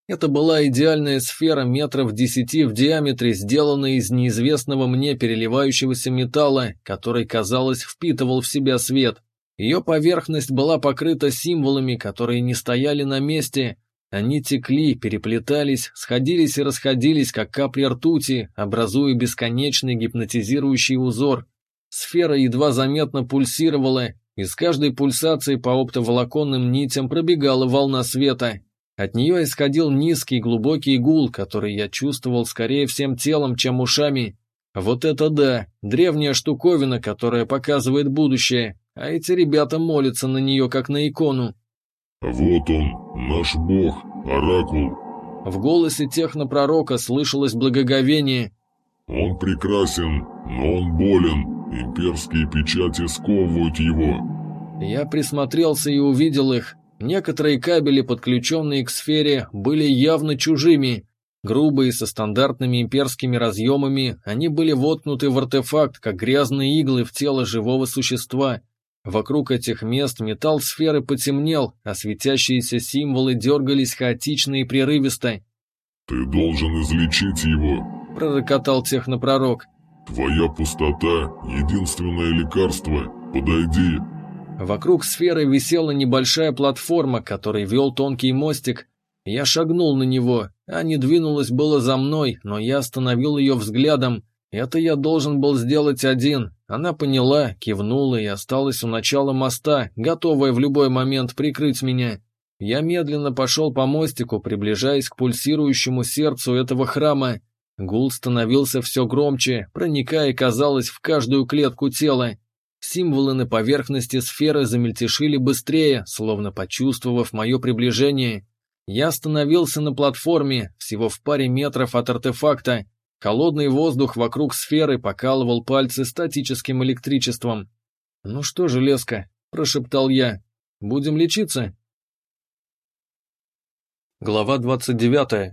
Speaker 1: Это была идеальная сфера метров 10 в диаметре, сделанная из неизвестного мне переливающегося металла, который, казалось, впитывал в себя свет. Ее поверхность была покрыта символами, которые не стояли на месте. Они текли, переплетались, сходились и расходились, как капли ртути, образуя бесконечный гипнотизирующий узор. Сфера едва заметно пульсировала, и с каждой пульсацией по оптоволоконным нитям пробегала волна света. От нее исходил низкий глубокий гул, который я чувствовал скорее всем телом, чем ушами. Вот это да, древняя штуковина, которая показывает будущее, а эти ребята молятся на нее, как на икону.
Speaker 4: «Вот он, наш бог, Оракул».
Speaker 1: В голосе технопророка слышалось благоговение.
Speaker 4: «Он прекрасен, но он болен. Имперские печати сковывают его».
Speaker 1: Я присмотрелся и увидел их. Некоторые кабели, подключенные к сфере, были явно чужими. Грубые, со стандартными имперскими разъемами, они были воткнуты в артефакт, как грязные иглы в тело живого существа. Вокруг этих мест металл сферы потемнел, а светящиеся символы дергались хаотично и прерывисто.
Speaker 4: «Ты должен излечить его»,
Speaker 1: — пророкотал технопророк.
Speaker 4: «Твоя пустота — единственное лекарство. Подойди».
Speaker 1: Вокруг сферы висела небольшая платформа, к которой вел тонкий мостик. Я шагнул на него. Ани двинулась было за мной, но я остановил ее взглядом. Это я должен был сделать один. Она поняла, кивнула и осталась у начала моста, готовая в любой момент прикрыть меня. Я медленно пошел по мостику, приближаясь к пульсирующему сердцу этого храма. Гул становился все громче, проникая, казалось, в каждую клетку тела. Символы на поверхности сферы замельтешили быстрее, словно почувствовав мое приближение. Я остановился на платформе, всего в паре метров от артефакта. Холодный воздух вокруг сферы покалывал пальцы статическим электричеством. «Ну что же, Леска», — прошептал я, — «будем лечиться?» Глава 29.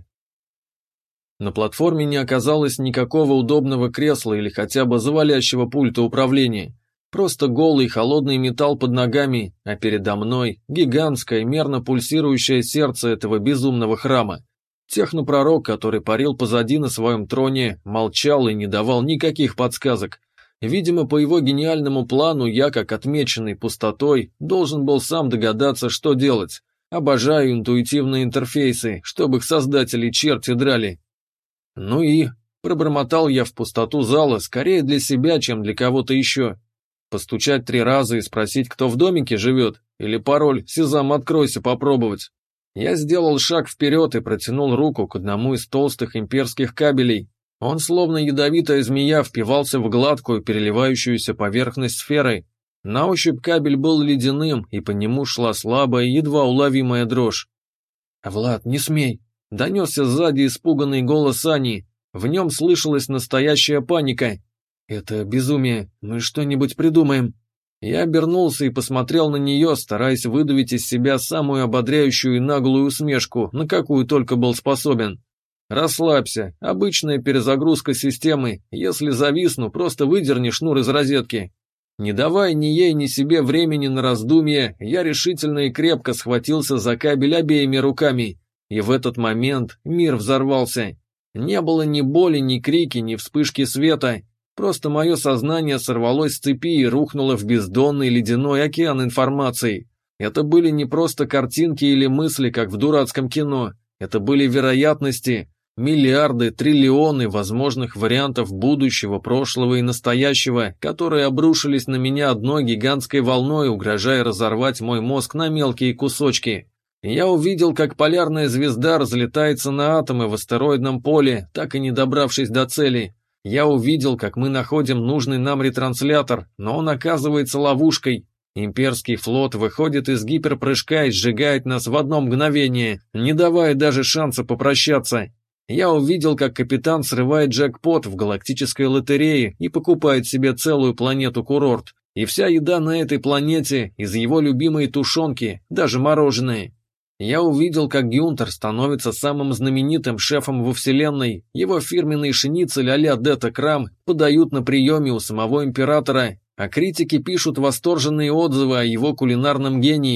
Speaker 1: На платформе не оказалось никакого удобного кресла или хотя бы завалящего пульта управления. Просто голый холодный металл под ногами, а передо мной гигантское мерно пульсирующее сердце этого безумного храма. Технопророк, который парил позади на своем троне, молчал и не давал никаких подсказок. Видимо, по его гениальному плану я, как отмеченный пустотой, должен был сам догадаться, что делать. Обожаю интуитивные интерфейсы, чтобы их создатели черти драли. «Ну и...» — пробормотал я в пустоту зала, скорее для себя, чем для кого-то еще. Постучать 3 раза и спросить, кто в домике живет, или пароль «Сезам, откройся» попробовать. Я сделал шаг вперед и протянул руку к одному из толстых имперских кабелей. Он, словно ядовитая змея, впивался в гладкую, переливающуюся поверхность сферы. На ощупь кабель был ледяным, и по нему шла слабая, едва уловимая дрожь. «Влад, не смей!» — донесся сзади испуганный голос Ани. В нем слышалась настоящая паника. «Это безумие. Мы что-нибудь придумаем». Я обернулся и посмотрел на нее, стараясь выдавить из себя самую ободряющую и наглую усмешку, на какую только был способен. «Расслабься. Обычная перезагрузка системы. Если зависну, просто выдерни шнур из розетки». Не давая ни ей, ни себе времени на раздумье, я решительно и крепко схватился за кабель обеими руками. И в этот момент мир взорвался. Не было ни боли, ни крики, ни вспышки света. Просто мое сознание сорвалось с цепи и рухнуло в бездонный ледяной океан информации. Это были не просто картинки или мысли, как в дурацком кино. Это были вероятности, миллиарды, триллионы возможных вариантов будущего, прошлого и настоящего, которые обрушились на меня одной гигантской волной, угрожая разорвать мой мозг на мелкие кусочки. Я увидел, как полярная звезда разлетается на атомы в астероидном поле, так и не добравшись до цели. Я увидел, как мы находим нужный нам ретранслятор, но он оказывается ловушкой. Имперский флот выходит из гиперпрыжка и сжигает нас в одно мгновение, не давая даже шанса попрощаться. Я увидел, как капитан срывает джекпот в галактической лотерее и покупает себе целую планету-курорт. И вся еда на этой планете из его любимой тушенки, даже мороженое. Я увидел, как Гюнтер становится самым знаменитым шефом во вселенной, его фирменный шницель а-ля Дета Крам подают на приеме у самого императора, а критики пишут восторженные отзывы о его кулинарном гении.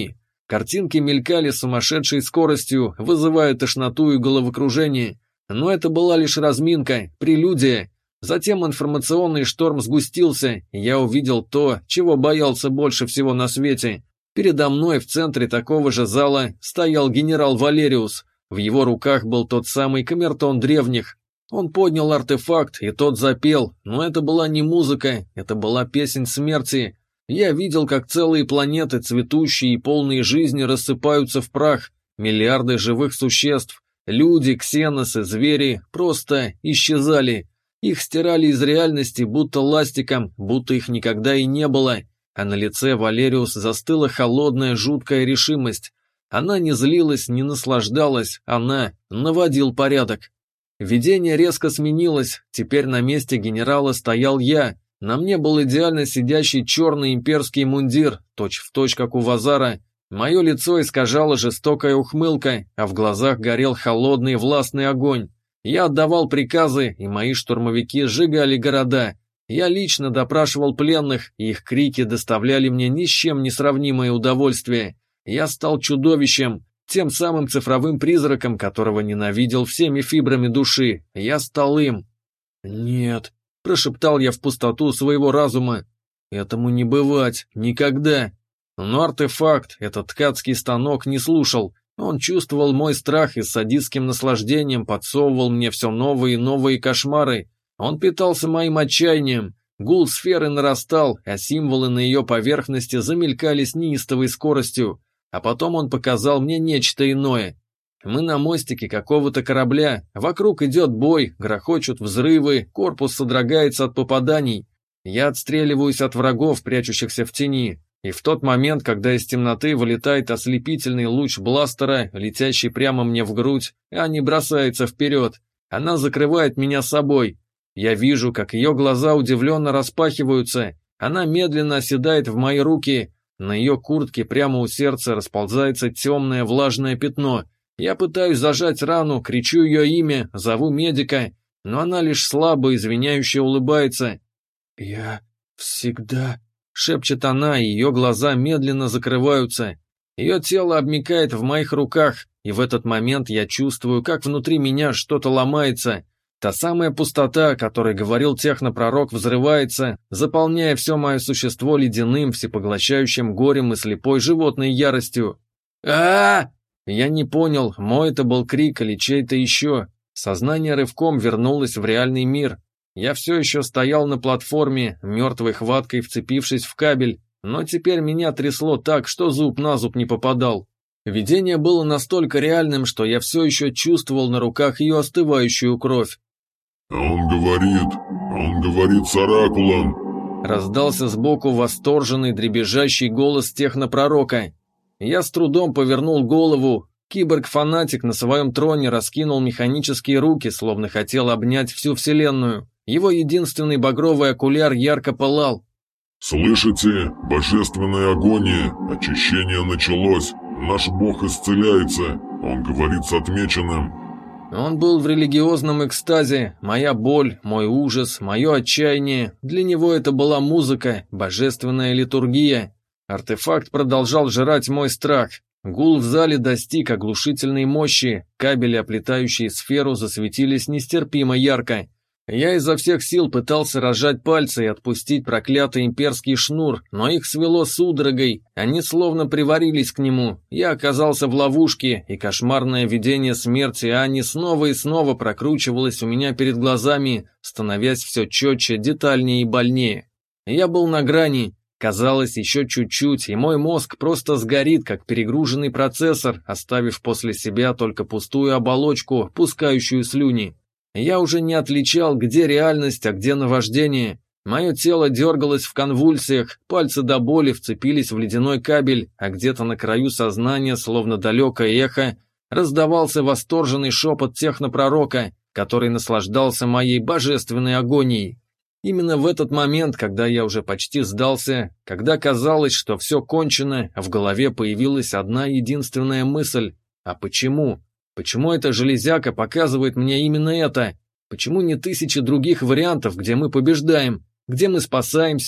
Speaker 1: Картинки мелькали с сумасшедшей скоростью, вызывая тошноту и головокружение. Но это была лишь разминка, прелюдия. Затем информационный шторм сгустился, и я увидел то, чего боялся больше всего на свете. Передо мной в центре такого же зала стоял генерал Валериус. В его руках был тот самый камертон древних. Он поднял артефакт, и тот запел, но это была не музыка, это была песнь смерти. Я видел, как целые планеты, цветущие и полные жизни, рассыпаются в прах. Миллиарды живых существ, люди, ксеносы, звери, просто исчезали. Их стирали из реальности, будто ластиком, будто их никогда и не было. А на лице Валериус застыла холодная, жуткая решимость. Она не злилась, не наслаждалась, она наводил порядок. Видение резко сменилось, теперь на месте генерала стоял я. На мне был идеально сидящий черный имперский мундир, точь-в-точь, как у Вазара. Мое лицо искажала жестокая ухмылка, а в глазах горел холодный властный огонь. Я отдавал приказы, и мои штурмовики сжигали города. Я лично допрашивал пленных, и их крики доставляли мне ни с чем не сравнимое удовольствие. Я стал чудовищем, тем самым цифровым призраком, которого ненавидел всеми фибрами души. Я стал им. «Нет», — прошептал я в пустоту своего разума, — «этому не бывать, никогда». Но артефакт, этот ткацкий станок, не слушал. Он чувствовал мой страх и с садистским наслаждением подсовывал мне все новые и новые кошмары. Он питался моим отчаянием. Гул сферы нарастал, а символы на ее поверхности замелькали с неистовой скоростью. А потом он показал мне нечто иное. Мы на мостике какого-то корабля, вокруг идет бой, грохочут взрывы, корпус содрогается от попаданий. Я отстреливаюсь от врагов, прячущихся в тени. И в тот момент, когда из темноты вылетает ослепительный луч бластера, летящий прямо мне в грудь, а не бросается вперед, она закрывает меня собой. Я вижу, как ее глаза удивленно распахиваются, она медленно оседает в мои руки, на ее куртке прямо у сердца расползается темное влажное пятно. Я пытаюсь зажать рану, кричу ее имя, зову медика, но она лишь слабо извиняюще улыбается. «Я всегда...» — шепчет она, и ее глаза медленно закрываются. Ее тело обмякает в моих руках, и в этот момент я чувствую, как внутри меня что-то ломается. Та самая пустота, о которой говорил технопророк, взрывается, заполняя все мое существо ледяным, всепоглощающим горем и слепой животной яростью. а Я не понял, мой это был крик или чей-то еще. Сознание рывком вернулось в реальный мир. Я все еще стоял на платформе, мертвой хваткой вцепившись в кабель, но теперь меня трясло так, что зуб на зуб не попадал. Видение было настолько реальным, что я все еще чувствовал на руках ее остывающую кровь.
Speaker 4: Он говорит с оракулом.
Speaker 1: Раздался сбоку восторженный дребезжащий голос технопророка. Я с трудом повернул голову. Киборг-фанатик на своем троне раскинул механические руки, словно хотел обнять всю вселенную. Его единственный багровый окуляр ярко пылал.
Speaker 4: «Слышите? Божественная агония. Очищение началось. Наш бог исцеляется. Он говорит с отмеченным».
Speaker 1: Он был в религиозном экстазе. Моя боль, мой ужас, мое отчаяние. Для него это была музыка, божественная литургия. Артефакт продолжал жрать мой страх. Гул в зале достиг оглушительной мощи. Кабели, оплетающие сферу, засветились нестерпимо ярко. Я изо всех сил пытался разжать пальцы и отпустить проклятый имперский шнур, но их свело судорогой, они словно приварились к нему. Я оказался в ловушке, и кошмарное видение смерти Ани снова и снова прокручивалось у меня перед глазами, становясь все четче, детальнее и больнее. Я был на грани. Казалось, еще чуть-чуть, и мой мозг просто сгорит, как перегруженный процессор, оставив после себя только пустую оболочку, пускающую слюни. Я уже не отличал, где реальность, а где наваждение. Мое тело дергалось в конвульсиях, пальцы до боли вцепились в ледяной кабель, а где-то на краю сознания, словно далекое эхо, раздавался восторженный шепот технопророка, который наслаждался моей божественной агонией. Именно в этот момент, когда я уже почти сдался, когда казалось, что все кончено, в голове появилась одна единственная мысль. А почему? Почему эта железяка показывает мне именно это? Почему не тысячи других вариантов, где мы побеждаем, где мы спасаемся,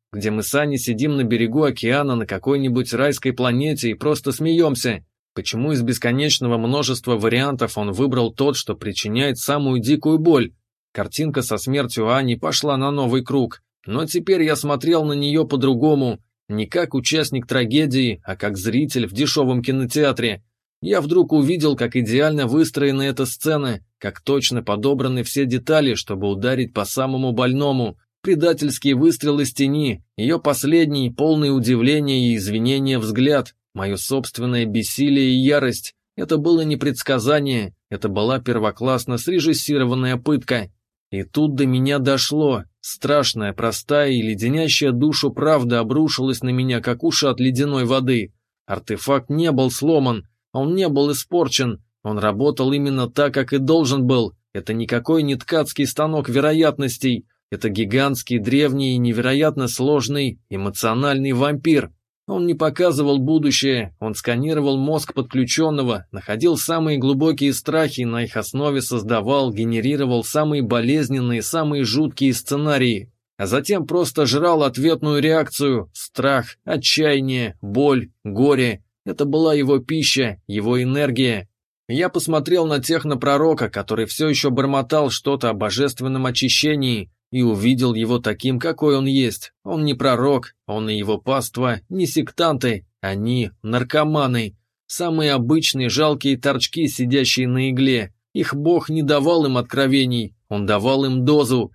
Speaker 1: где мы с Аней сидим на берегу океана на какой-нибудь райской планете и просто смеемся. Почему из бесконечного множества вариантов он выбрал тот, что причиняет самую дикую боль? Картинка со смертью Ани пошла на новый круг, но теперь я смотрел на нее по-другому, не как участник трагедии, а как зритель в дешевом кинотеатре. Я вдруг увидел, как идеально выстроена эта сцена, как точно подобраны все детали, чтобы ударить по самому больному. Предательский выстрел из тени, ее последний, полный удивления и извинения взгляд, мое собственное бессилие и ярость. Это было не предсказание, это была первоклассно срежиссированная пытка. И тут до меня дошло. Страшная, простая и леденящая душу правда обрушилась на меня, как ушат ледяной воды. Артефакт не был сломан, он не был испорчен, он работал именно так, как и должен был. Это никакой не ткацкий станок вероятностей, это гигантский, древний и невероятно сложный эмоциональный вампир. Он не показывал будущее, он сканировал мозг подключенного, находил самые глубокие страхи, на их основе создавал, генерировал самые болезненные, самые жуткие сценарии, а затем просто жрал ответную реакцию, страх, отчаяние, боль, горе. Это была его пища, его энергия. Я посмотрел на технопророка, который все еще бормотал что-то о божественном очищении, и увидел его таким, какой он есть. Он не пророк, он и его паства не сектанты, они наркоманы. Самые обычные жалкие торчки, сидящие на игле. Их Бог не давал им откровений, он давал им дозу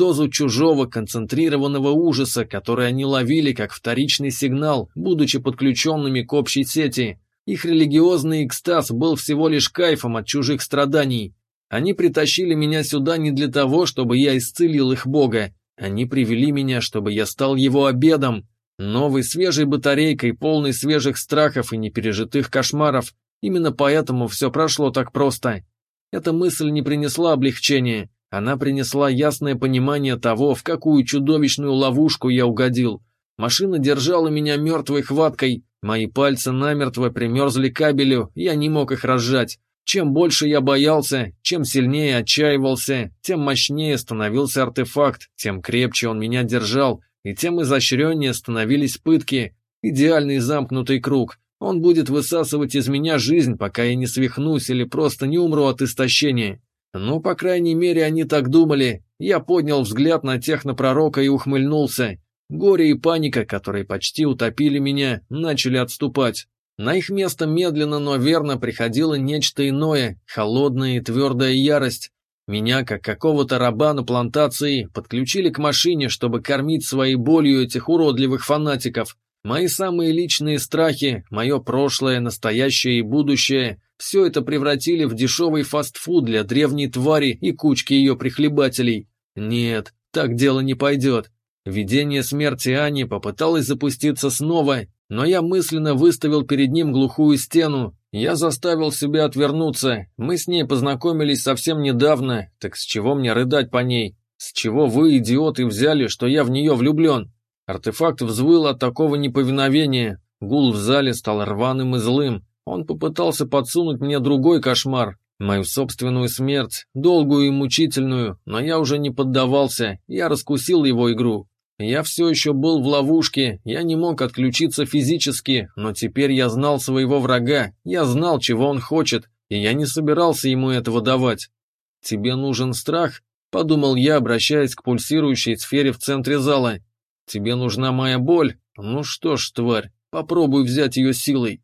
Speaker 1: чужого концентрированного ужаса, который они ловили как вторичный сигнал, будучи подключенными к общей сети. Их религиозный экстаз был всего лишь кайфом от чужих страданий. Они притащили меня сюда не для того, чтобы я исцелил их Бога. Они привели меня, чтобы я стал его обедом. Новой свежей батарейкой, полной свежих страхов и непережитых кошмаров. Именно поэтому все прошло так просто. Эта мысль не принесла облегчения. Она принесла ясное понимание того, в какую чудовищную ловушку я угодил. Машина держала меня мертвой хваткой. Мои пальцы намертво примерзли к кабелю, я не мог их разжать. Чем больше я боялся, чем сильнее отчаивался, тем мощнее становился артефакт, тем крепче он меня держал, и тем изощреннее становились пытки. Идеальный замкнутый круг. Он будет высасывать из меня жизнь, пока я не свихнусь или просто не умру от истощения. Ну, по крайней мере, они так думали. Я поднял взгляд на технопророка и ухмыльнулся. Горе и паника, которые почти утопили меня, начали отступать. На их место медленно, но верно приходило нечто иное, холодная и твердая ярость. Меня, как какого-то раба на плантации, подключили к машине, чтобы кормить своей болью этих уродливых фанатиков. Мои самые личные страхи, мое прошлое, настоящее и будущее – все это превратили в дешевый фастфуд для древней твари и кучки ее прихлебателей. Нет, так дело не пойдет. Видение смерти Ани попыталось запуститься снова, но я мысленно выставил перед ним глухую стену. Я заставил себя отвернуться. Мы с ней познакомились совсем недавно, так с чего мне рыдать по ней? С чего вы, идиоты, взяли, что я в нее влюблен? Артефакт взвыл от такого неповиновения. Гул в зале стал рваным и злым. Он попытался подсунуть мне другой кошмар, мою собственную смерть, долгую и мучительную, но я уже не поддавался, я раскусил его игру. Я все еще был в ловушке, я не мог отключиться физически, но теперь я знал своего врага, я знал, чего он хочет, и я не собирался ему этого давать. «Тебе нужен страх?» — подумал я, обращаясь к пульсирующей сфере в центре зала. «Тебе нужна моя боль? Ну что ж, тварь, попробуй взять ее силой».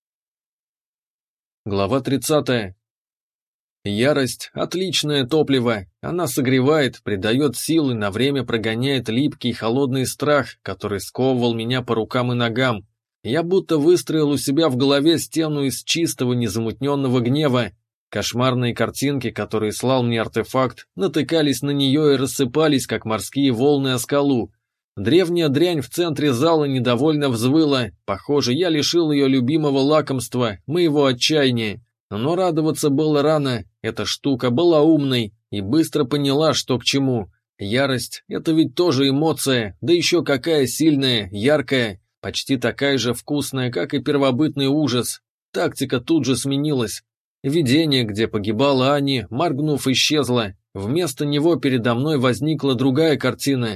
Speaker 1: Глава 30. Ярость – отличное топливо. Она согревает, придает силы, на время прогоняет липкий холодный страх, который сковывал меня по рукам и ногам. Я будто выстроил у себя в голове стену из чистого, незамутненного гнева. Кошмарные картинки, которые слал мне артефакт, натыкались на нее и рассыпались, как морские волны о скалу. Древняя дрянь в центре зала недовольно взвыла. Похоже, я лишил ее любимого лакомства, моего отчаяния. Но радоваться было рано. Эта штука была умной и быстро поняла, что к чему. Ярость – это ведь тоже эмоция, да еще какая сильная, яркая, почти такая же вкусная, как и первобытный ужас. Тактика тут же сменилась. Видение, где погибала Ани, моргнув, исчезло. Вместо него передо мной возникла другая картина.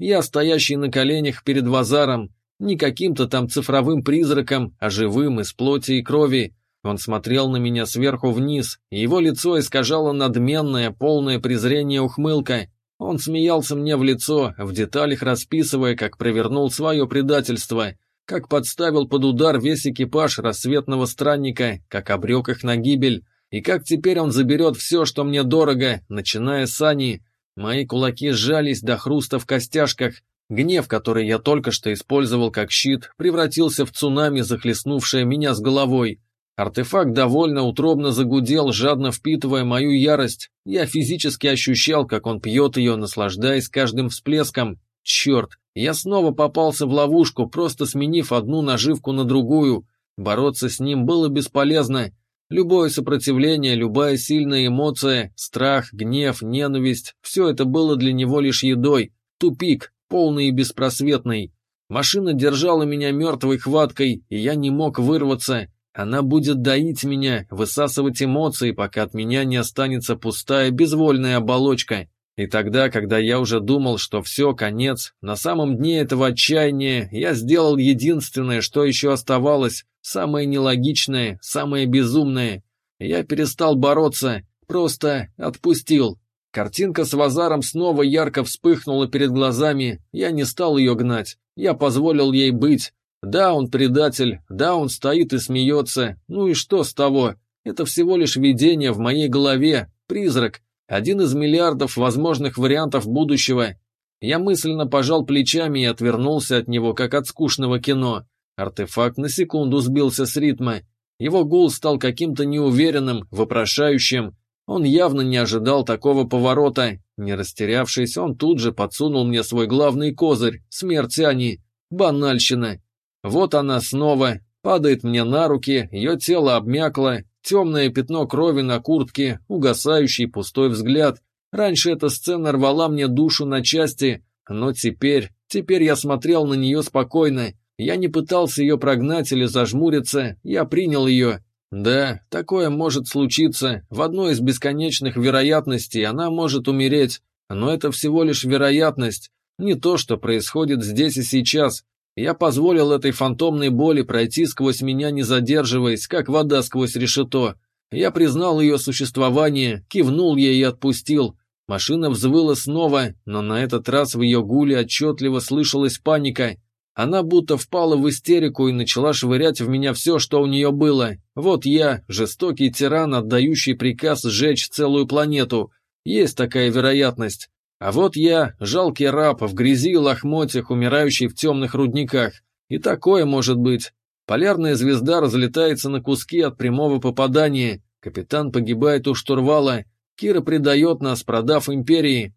Speaker 1: Я стоящий на коленях перед Вазаром, не каким-то там цифровым призраком, а живым, из плоти и крови. Он смотрел на меня сверху вниз, и его лицо искажало надменное, полное презрение ухмылка. Он смеялся мне в лицо, в деталях расписывая, как провернул свое предательство, как подставил под удар весь экипаж рассветного странника, как обрек их на гибель, и как теперь он заберет все, что мне дорого, начиная с Ани. Мои кулаки сжались до хруста в костяшках. Гнев, который я только что использовал как щит, превратился в цунами, захлестнувшее меня с головой. Артефакт довольно утробно загудел, жадно впитывая мою ярость. Я физически ощущал, как он пьет ее, наслаждаясь каждым всплеском. Черт, я снова попался в ловушку, просто сменив одну наживку на другую. Бороться с ним было бесполезно. Любое сопротивление, любая сильная эмоция, страх, гнев, ненависть – все это было для него лишь едой. Тупик, полный и беспросветный. Машина держала меня мертвой хваткой, и я не мог вырваться. Она будет доить меня, высасывать эмоции, пока от меня не останется пустая, безвольная оболочка. И тогда, когда я уже думал, что все, конец, на самом дне этого отчаяния я сделал единственное, что еще оставалось, самое нелогичное, самое безумное. Я перестал бороться, просто отпустил. Картинка с Вазаром снова ярко вспыхнула перед глазами, я не стал ее гнать, я позволил ей быть. Да, он предатель, да, он стоит и смеется, ну и что с того? Это всего лишь видение в моей голове, призрак, один из миллиардов возможных вариантов будущего. Я мысленно пожал плечами и отвернулся от него, как от скучного кино. Артефакт на секунду сбился с ритма. Его гул стал каким-то неуверенным, вопрошающим. Он явно не ожидал такого поворота. Не растерявшись, он тут же подсунул мне свой главный козырь — смерть Ани. Банальщина. Вот она снова, падает мне на руки, ее тело обмякло, темное пятно крови на куртке, угасающий пустой взгляд. Раньше эта сцена рвала мне душу на части, но теперь я смотрел на нее спокойно. Я не пытался ее прогнать или зажмуриться, я принял ее. Да, такое может случиться, в одной из бесконечных вероятностей она может умереть, но это всего лишь вероятность, не то, что происходит здесь и сейчас. Я позволил этой фантомной боли пройти сквозь меня, не задерживаясь, как вода сквозь решето. Я признал ее существование, кивнул ей и отпустил. Машина взвыла снова, но на этот раз в ее гуле отчетливо слышалась паника. Она будто впала в истерику и начала швырять в меня все, что у нее было. Вот я, жестокий тиран, отдающий приказ сжечь целую планету. Есть такая вероятность. А вот я, жалкий раб, в грязи и лохмотьях, умирающий в темных рудниках. И такое может быть. Полярная звезда разлетается на куски от прямого попадания. Капитан погибает у штурвала. Кира предает нас, продав империи.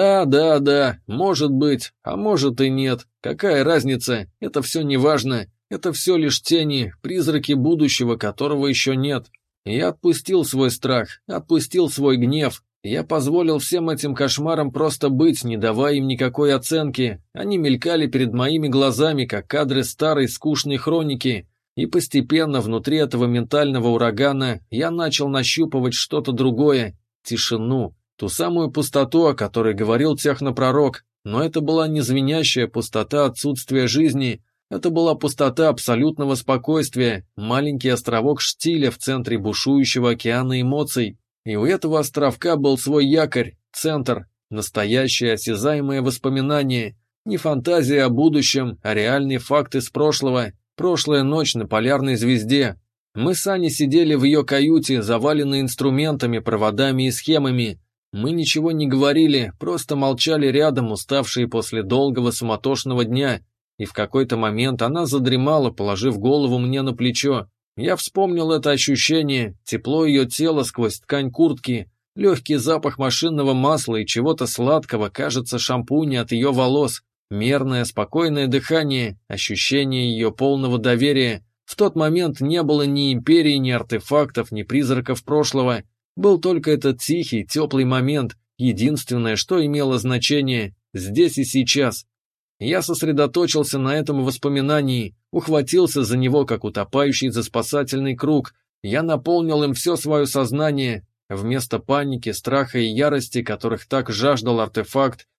Speaker 1: Да, может быть, а может и нет. Какая разница? Это все не важно. Это все лишь тени, призраки будущего, которого еще нет. Я отпустил свой страх, отпустил свой гнев. Я позволил всем этим кошмарам просто быть, не давая им никакой оценки. Они мелькали перед моими глазами, как кадры старой скучной хроники. И постепенно внутри этого ментального урагана я начал нащупывать что-то другое. Тишину. Ту самую пустоту, о которой говорил технопророк. Но это была не звенящая пустота отсутствия жизни. Это была пустота абсолютного спокойствия, маленький островок штиля в центре бушующего океана эмоций. И у этого островка был свой якорь, центр, настоящее осязаемое воспоминание, не фантазия о будущем, а реальный факт из прошлого, прошлая ночь на полярной звезде. Мы с Аней сидели в ее каюте, заваленной инструментами, проводами и схемами. Мы ничего не говорили, просто молчали рядом, уставшие после долгого суматошного дня. И в какой-то момент она задремала, положив голову мне на плечо. Я вспомнил это ощущение, тепло ее тела сквозь ткань куртки, легкий запах машинного масла и чего-то сладкого, кажется, шампуня от ее волос, мерное, спокойное дыхание, ощущение ее полного доверия. В тот момент не было ни империи, ни артефактов, ни призраков прошлого. Был только этот тихий, теплый момент, единственное, что имело значение, здесь и сейчас. Я сосредоточился на этом воспоминании, ухватился за него, как утопающий за спасательный круг. Я наполнил им все свое сознание. Вместо паники, страха и ярости, которых так жаждал артефакт,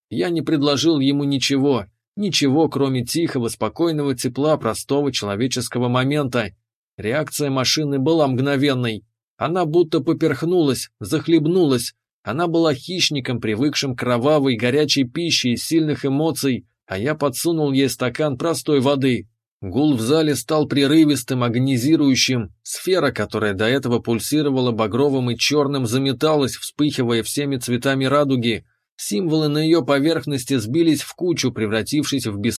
Speaker 1: Я не предложил ему ничего, кроме тихого, спокойного тепла простого человеческого момента. Реакция машины была мгновенной. Она будто поперхнулась, захлебнулась. Она была хищником, привыкшим к кровавой, горячей пище и сильных эмоций, а я подсунул ей стакан простой воды. Гул в зале стал прерывистым, агонизирующим. Сфера, которая до этого пульсировала багровым и черным, заметалась, вспыхивая всеми цветами радуги. Символы на ее поверхности сбились в кучу, превратившись в